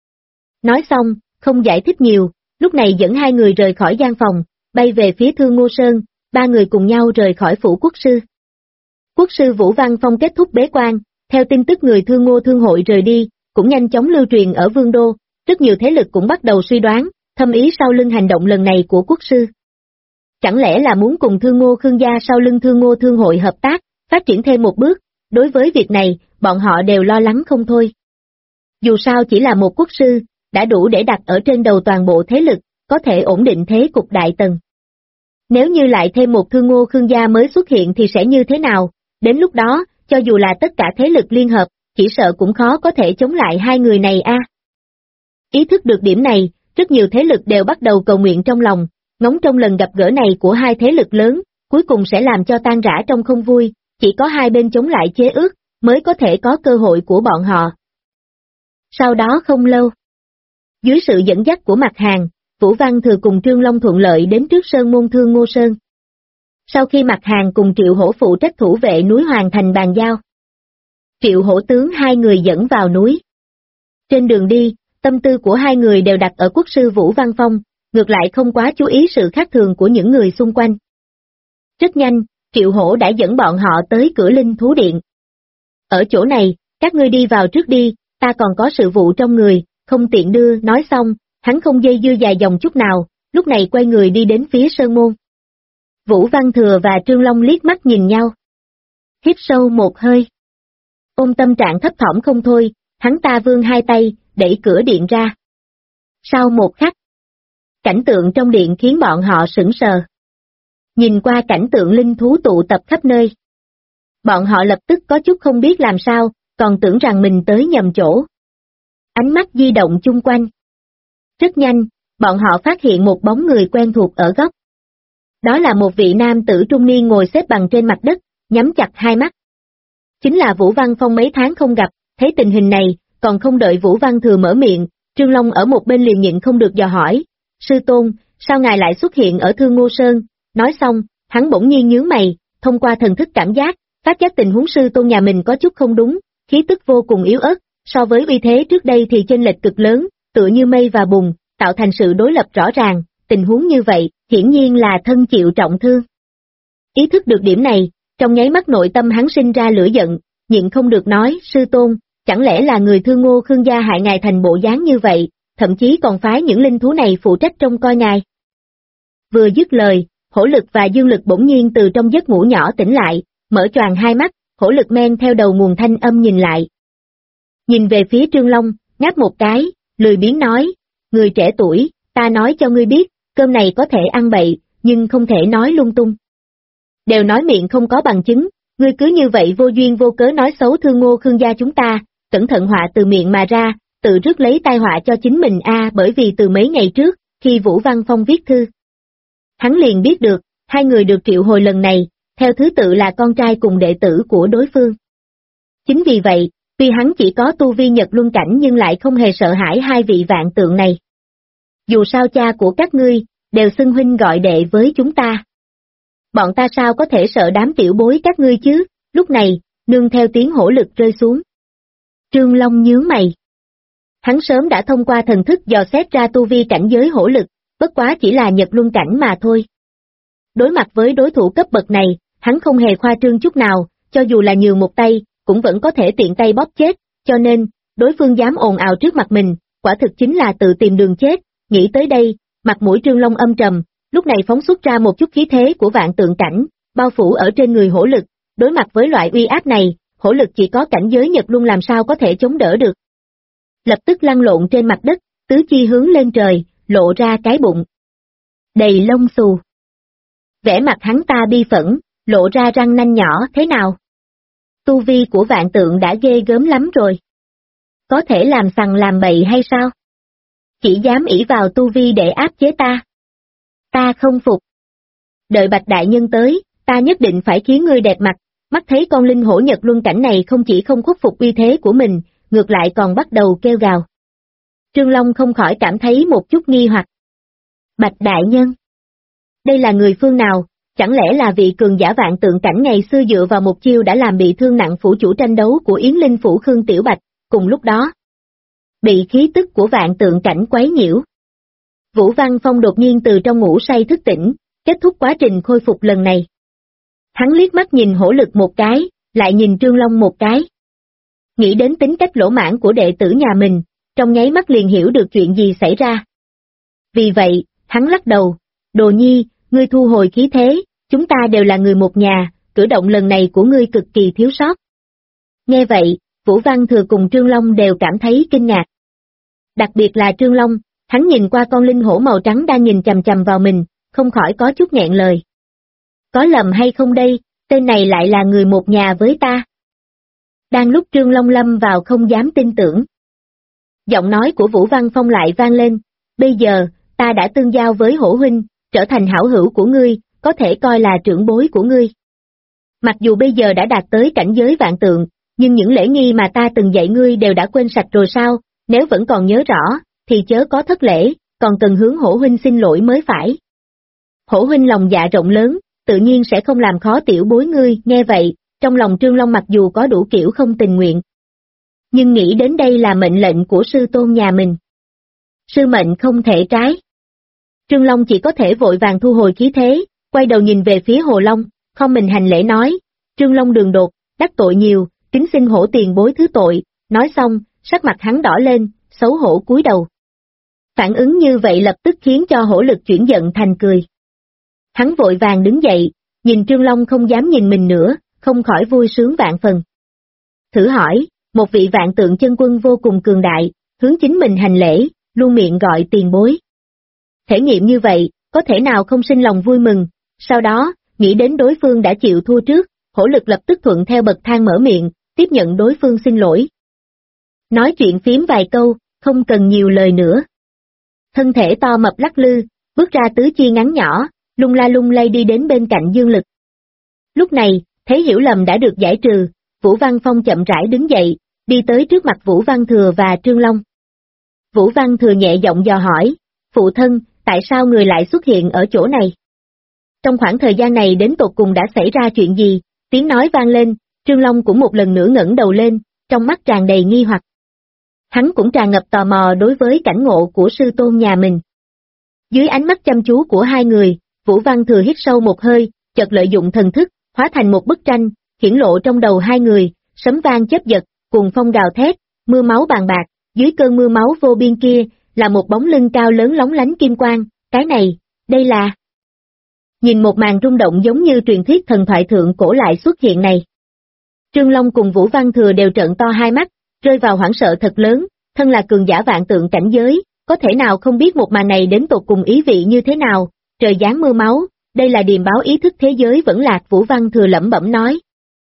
Nói xong, không giải thích nhiều, lúc này dẫn hai người rời khỏi gian phòng, bay về phía Thương Ngô Sơn, ba người cùng nhau rời khỏi phủ quốc sư. Quốc sư Vũ Văn Phong kết thúc bế quan, theo tin tức người Thương Ngô Thương hội rời đi, cũng nhanh chóng lưu truyền ở Vương Đô, rất nhiều thế lực cũng bắt đầu suy đoán, thâm ý sau lưng hành động lần này của quốc sư. Chẳng lẽ là muốn cùng Thương Ngô Khương gia sau lưng Thương Ngô Thương hội hợp tác, phát triển thêm một bước, đối với việc này, bọn họ đều lo lắng không thôi. Dù sao chỉ là một quốc sư, đã đủ để đặt ở trên đầu toàn bộ thế lực, có thể ổn định thế cục đại tần. Nếu như lại thêm một Thương Ngô Khương gia mới xuất hiện thì sẽ như thế nào, đến lúc đó, cho dù là tất cả thế lực liên hợp, chỉ sợ cũng khó có thể chống lại hai người này a. Ý thức được điểm này, rất nhiều thế lực đều bắt đầu cầu nguyện trong lòng, ngóng trong lần gặp gỡ này của hai thế lực lớn, cuối cùng sẽ làm cho tan rã trong không vui, chỉ có hai bên chống lại chế ước, mới có thể có cơ hội của bọn họ. Sau đó không lâu, dưới sự dẫn dắt của Mặt Hàng, Vũ Văn Thừa cùng Trương Long thuận lợi đến trước sơn môn Thương Ngô Sơn. Sau khi Mặt Hàng cùng Triệu Hổ phụ trách thủ vệ núi Hoàng Thành bàn giao, Triệu Hổ tướng hai người dẫn vào núi. Trên đường đi, tâm tư của hai người đều đặt ở quốc sư Vũ Văn Phong, ngược lại không quá chú ý sự khác thường của những người xung quanh. Rất nhanh, Triệu Hổ đã dẫn bọn họ tới cửa Linh Thú Điện. Ở chỗ này, các ngươi đi vào trước đi, ta còn có sự vụ trong người, không tiện đưa. Nói xong, hắn không dây dưa dài dòng chút nào, lúc này quay người đi đến phía sơn môn. Vũ Văn Thừa và Trương Long liếc mắt nhìn nhau. Hít sâu một hơi. Ôm tâm trạng thấp thỏm không thôi, hắn ta vươn hai tay, đẩy cửa điện ra. Sau một khắc, cảnh tượng trong điện khiến bọn họ sững sờ. Nhìn qua cảnh tượng linh thú tụ tập khắp nơi. Bọn họ lập tức có chút không biết làm sao, còn tưởng rằng mình tới nhầm chỗ. Ánh mắt di động chung quanh. Rất nhanh, bọn họ phát hiện một bóng người quen thuộc ở góc. Đó là một vị nam tử trung niên ngồi xếp bằng trên mặt đất, nhắm chặt hai mắt. Chính là Vũ Văn Phong mấy tháng không gặp, thấy tình hình này, còn không đợi Vũ Văn Thừa mở miệng, Trương Long ở một bên liền nhịn không được dò hỏi, sư tôn, sao ngài lại xuất hiện ở Thương Ngô Sơn? Nói xong, hắn bỗng nhiên nhướng mày, thông qua thần thức cảm giác, phát giác tình huống sư tôn nhà mình có chút không đúng, khí tức vô cùng yếu ớt, so với uy thế trước đây thì chênh lệch cực lớn, tựa như mây và bùn, tạo thành sự đối lập rõ ràng, tình huống như vậy, hiển nhiên là thân chịu trọng thương. Ý thức được điểm này, trong nháy mắt nội tâm hắn sinh ra lửa giận, nhịn không được nói, sư tôn, chẳng lẽ là người Thương Ngô Khương gia hại ngài thành bộ dáng như vậy, thậm chí còn phái những linh thú này phụ trách trông coi ngài. Vừa dứt lời, hổ lực và dương lực bỗng nhiên từ trong giấc ngủ nhỏ tỉnh lại, mở choàng hai mắt, hổ lực men theo đầu nguồn thanh âm nhìn lại. Nhìn về phía Trương Long, ngáp một cái, lười biếng nói, người trẻ tuổi, ta nói cho ngươi biết, cơm này có thể ăn bậy, nhưng không thể nói lung tung. Đều nói miệng không có bằng chứng, ngươi cứ như vậy vô duyên vô cớ nói xấu Thương Ngô Khương gia chúng ta, cẩn thận họa từ miệng mà ra, tự rước lấy tai họa cho chính mình bởi vì từ mấy ngày trước, khi Vũ Văn Phong viết thư. Hắn liền biết được, hai người được triệu hồi lần này, theo thứ tự là con trai cùng đệ tử của đối phương. Chính vì vậy, tuy hắn chỉ có tu vi Nhật Luân cảnh nhưng lại không hề sợ hãi hai vị vạn tượng này. Dù sao cha của các ngươi, đều xưng huynh gọi đệ với chúng ta. Bọn ta sao có thể sợ đám tiểu bối các ngươi chứ, lúc này, nương theo tiếng hổ lực rơi xuống. Trương Long nhướng mày. Hắn sớm đã thông qua thần thức dò xét ra tu vi cảnh giới hổ lực, bất quá chỉ là Nhật Luân cảnh mà thôi. Đối mặt với đối thủ cấp bậc này, hắn không hề khoa trương chút nào, cho dù là nhường một tay, cũng vẫn có thể tiện tay bóp chết, cho nên, đối phương dám ồn ào trước mặt mình, quả thực chính là tự tìm đường chết. Nghĩ tới đây, mặt mũi Trương Long âm trầm, lúc này phóng xuất ra một chút khí thế của vạn tượng cảnh, bao phủ ở trên người hổ lực, đối mặt với loại uy áp này, hổ lực chỉ có cảnh giới Nhật Luân làm sao có thể chống đỡ được. Lập tức lăn lộn trên mặt đất, tứ chi hướng lên trời, lộ ra cái bụng đầy lông xù. Vẻ mặt hắn ta bi phẫn, lộ ra răng nanh nhỏ, thế nào? Tu vi của vạn tượng đã ghê gớm lắm rồi. Có thể làm sằng làm bậy hay sao? Chỉ dám ỷ vào tu vi để áp chế ta. Ta không phục. Đợi Bạch đại nhân tới, ta nhất định phải khiến ngươi đẹp mặt, mắt thấy con linh hổ Nhật Luân cảnh này không chỉ không khuất phục uy thế của mình, ngược lại còn bắt đầu kêu gào. Trương Long không khỏi cảm thấy một chút nghi hoặc. Bạch đại nhân, đây là người phương nào, chẳng lẽ là vị cường giả vạn tượng cảnh ngày xưa dựa vào một chiêu đã làm bị thương nặng phủ chủ tranh đấu của Yến Linh phủ Khương Tiểu Bạch, cùng lúc đó bị khí tức của vạn tượng cảnh quấy nhiễu. Vũ Văn Phong đột nhiên từ trong ngủ say thức tỉnh, kết thúc quá trình khôi phục lần này. Hắn liếc mắt nhìn hổ lực một cái, lại nhìn Trương Long một cái. Nghĩ đến tính cách lỗ mãn của đệ tử nhà mình, trong nháy mắt liền hiểu được chuyện gì xảy ra. Vì vậy, hắn lắc đầu, Đồ Nhi, ngươi thu hồi khí thế, chúng ta đều là người một nhà, cử động lần này của ngươi cực kỳ thiếu sót. Nghe vậy, Vũ Văn Thừa cùng Trương Long đều cảm thấy kinh ngạc. Đặc biệt là Trương Long, hắn nhìn qua con linh hổ màu trắng đang nhìn chằm chằm vào mình, không khỏi có chút nghẹn lời. Có lầm hay không đây, tên này lại là người một nhà với ta. Đang lúc Trương Long lâm vào không dám tin tưởng. Giọng nói của Vũ Văn Phong lại vang lên, bây giờ, ta đã tương giao với hổ huynh, trở thành hảo hữu của ngươi, có thể coi là trưởng bối của ngươi. Mặc dù bây giờ đã đạt tới cảnh giới vạn tượng, nhưng những lễ nghi mà ta từng dạy ngươi đều đã quên sạch rồi sao, nếu vẫn còn nhớ rõ, thì chớ có thất lễ, còn cần hướng hổ huynh xin lỗi mới phải. Hổ huynh lòng dạ rộng lớn, tự nhiên sẽ không làm khó tiểu bối ngươi, nghe vậy, trong lòng Trương Long mặc dù có đủ kiểu không tình nguyện. Nhưng nghĩ đến đây là mệnh lệnh của sư tôn nhà mình. Sư mệnh không thể trái. Trương Long chỉ có thể vội vàng thu hồi khí thế, quay đầu nhìn về phía Hồ Long, không mình hành lễ nói, Trương Long đường đột, đắc tội nhiều, kính xin hổ tiền bối thứ tội, nói xong, sắc mặt hắn đỏ lên, xấu hổ cúi đầu. Phản ứng như vậy lập tức khiến cho hổ lực chuyển giận thành cười. Hắn vội vàng đứng dậy, nhìn Trương Long không dám nhìn mình nữa, không khỏi vui sướng vạn phần. Thử hỏi, một vị vạn tượng chân quân vô cùng cường đại, hướng chính mình hành lễ, luôn miệng gọi tiền bối. Thể nghiệm như vậy, có thể nào không sinh lòng vui mừng, sau đó, nghĩ đến đối phương đã chịu thua trước, hổ lực lập tức thuận theo bậc thang mở miệng, tiếp nhận đối phương xin lỗi. Nói chuyện phím vài câu, không cần nhiều lời nữa. Thân thể to mập lắc lư, bước ra tứ chi ngắn nhỏ, lung la lung lay đi đến bên cạnh Dương Lực. Lúc này, thấy hiểu lầm đã được giải trừ, Vũ Văn Phong chậm rãi đứng dậy, đi tới trước mặt Vũ Văn Thừa và Trương Long. Vũ Văn Thừa nhẹ giọng dò hỏi, phụ thân, tại sao người lại xuất hiện ở chỗ này? Trong khoảng thời gian này đến tột cùng đã xảy ra chuyện gì? Tiếng nói vang lên, Trương Long cũng một lần nữa ngẩng đầu lên, trong mắt tràn đầy nghi hoặc. Hắn cũng tràn ngập tò mò đối với cảnh ngộ của sư tôn nhà mình. Dưới ánh mắt chăm chú của hai người, Vũ Văn Thừa hít sâu một hơi, chợt lợi dụng thần thức, hóa thành một bức tranh, hiển lộ trong đầu hai người, sấm vang chớp giật, cuồng phong gào thét, mưa máu bàn bạc, dưới cơn mưa máu vô biên kia, là một bóng lưng cao lớn lóng lánh kim quang, cái này, đây là... Nhìn một màn rung động giống như truyền thuyết thần thoại thượng cổ lại xuất hiện này. Trương Long cùng Vũ Văn Thừa đều trợn to hai mắt, rơi vào hoảng sợ thật lớn, thân là cường giả vạn tượng cảnh giới, có thể nào không biết một màn này đến tột cùng ý vị như thế nào, trời giáng mưa máu, đây là điềm báo ý thức thế giới vẫn lạc. Vũ Văn Thừa lẩm bẩm nói.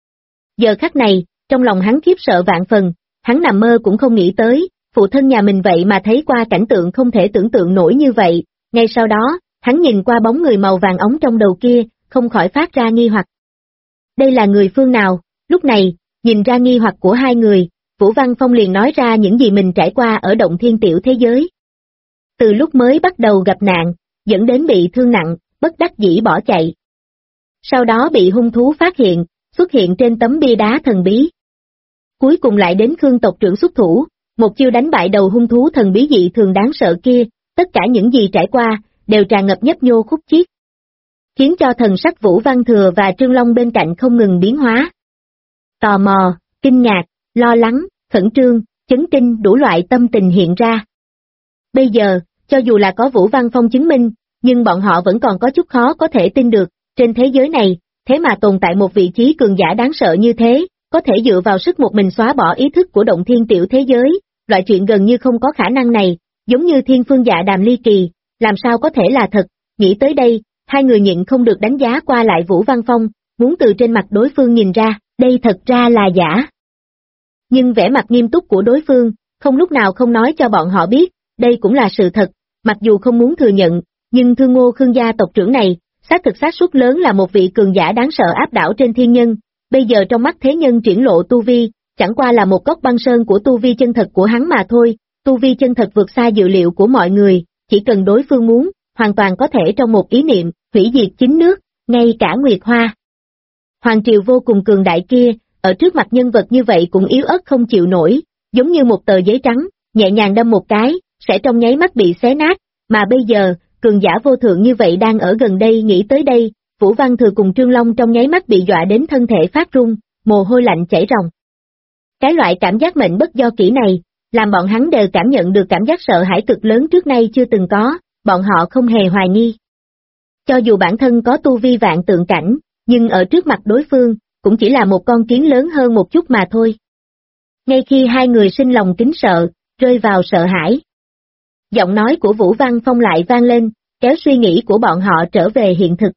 Giờ khắc này, trong lòng hắn khiếp sợ vạn phần, hắn nằm mơ cũng không nghĩ tới, phụ thân nhà mình vậy mà thấy qua cảnh tượng không thể tưởng tượng nổi như vậy, ngay sau đó, hắn nhìn qua bóng người màu vàng óng trong đầu kia, không khỏi phát ra nghi hoặc. Đây là người phương nào? Lúc này, nhìn ra nghi hoặc của hai người, Vũ Văn Phong liền nói ra những gì mình trải qua ở động thiên tiểu thế giới. Từ lúc mới bắt đầu gặp nạn, dẫn đến bị thương nặng, bất đắc dĩ bỏ chạy. Sau đó bị hung thú phát hiện, xuất hiện trên tấm bia đá thần bí. Cuối cùng lại đến Khương tộc trưởng xuất thủ, một chiêu đánh bại đầu hung thú thần bí dị thường đáng sợ kia, tất cả những gì trải qua, đều tràn ngập nhấp nhô khúc chiết. Khiến cho thần sắc Vũ Văn Thừa và Trương Long bên cạnh không ngừng biến hóa. Tò mò, kinh ngạc, lo lắng, khẩn trương, chấn kinh đủ loại tâm tình hiện ra. Bây giờ, cho dù là có Vũ Văn Phong chứng minh, nhưng bọn họ vẫn còn có chút khó có thể tin được, trên thế giới này, thế mà tồn tại một vị trí cường giả đáng sợ như thế, có thể dựa vào sức một mình xóa bỏ ý thức của động thiên tiểu thế giới, loại chuyện gần như không có khả năng này, giống như thiên phương dạ đàm ly kỳ, làm sao có thể là thật. Nghĩ tới đây, hai người nhịn không được đánh giá qua lại Vũ Văn Phong, muốn từ trên mặt đối phương nhìn ra, đây thật ra là giả. Nhưng vẻ mặt nghiêm túc của đối phương, không lúc nào không nói cho bọn họ biết, đây cũng là sự thật, mặc dù không muốn thừa nhận, nhưng Thương Ngô Khương gia tộc trưởng này, xác thực xác suất lớn là một vị cường giả đáng sợ áp đảo trên thiên nhân, bây giờ trong mắt thế nhân triển lộ tu vi, chẳng qua là một góc băng sơn của tu vi chân thật của hắn mà thôi, tu vi chân thật vượt xa dự liệu của mọi người, chỉ cần đối phương muốn, hoàn toàn có thể trong một ý niệm, hủy diệt chính nước, ngay cả Nguyệt Hoa. Hoàng triều vô cùng cường đại kia, ở trước mặt nhân vật như vậy cũng yếu ớt không chịu nổi, giống như một tờ giấy trắng, nhẹ nhàng đâm một cái, sẽ trong nháy mắt bị xé nát, mà bây giờ, cường giả vô thượng như vậy đang ở gần đây nghĩ tới đây, Vũ Văn Thừa cùng Trương Long trong nháy mắt bị dọa đến thân thể phát run, mồ hôi lạnh chảy ròng. Cái loại cảm giác mệnh bất do kỹ này, làm bọn hắn đều cảm nhận được cảm giác sợ hãi cực lớn trước nay chưa từng có, bọn họ không hề hoài nghi. Cho dù bản thân có tu vi vạn tượng cảnh, nhưng ở trước mặt đối phương, cũng chỉ là một con kiến lớn hơn một chút mà thôi. Ngay khi hai người sinh lòng kính sợ, rơi vào sợ hãi, giọng nói của Vũ Văn Phong lại vang lên, kéo suy nghĩ của bọn họ trở về hiện thực.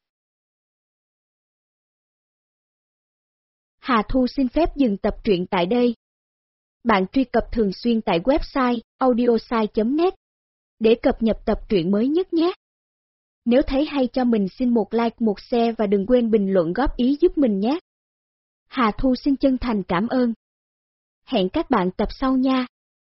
Hà Thu xin phép dừng tập truyện tại đây. Bạn truy cập thường xuyên tại website audiosai.net để cập nhật tập truyện mới nhất nhé. Nếu thấy hay cho mình xin một like một share và đừng quên bình luận góp ý giúp mình nhé. Hà Thu xin chân thành cảm ơn. Hẹn các bạn tập sau nha.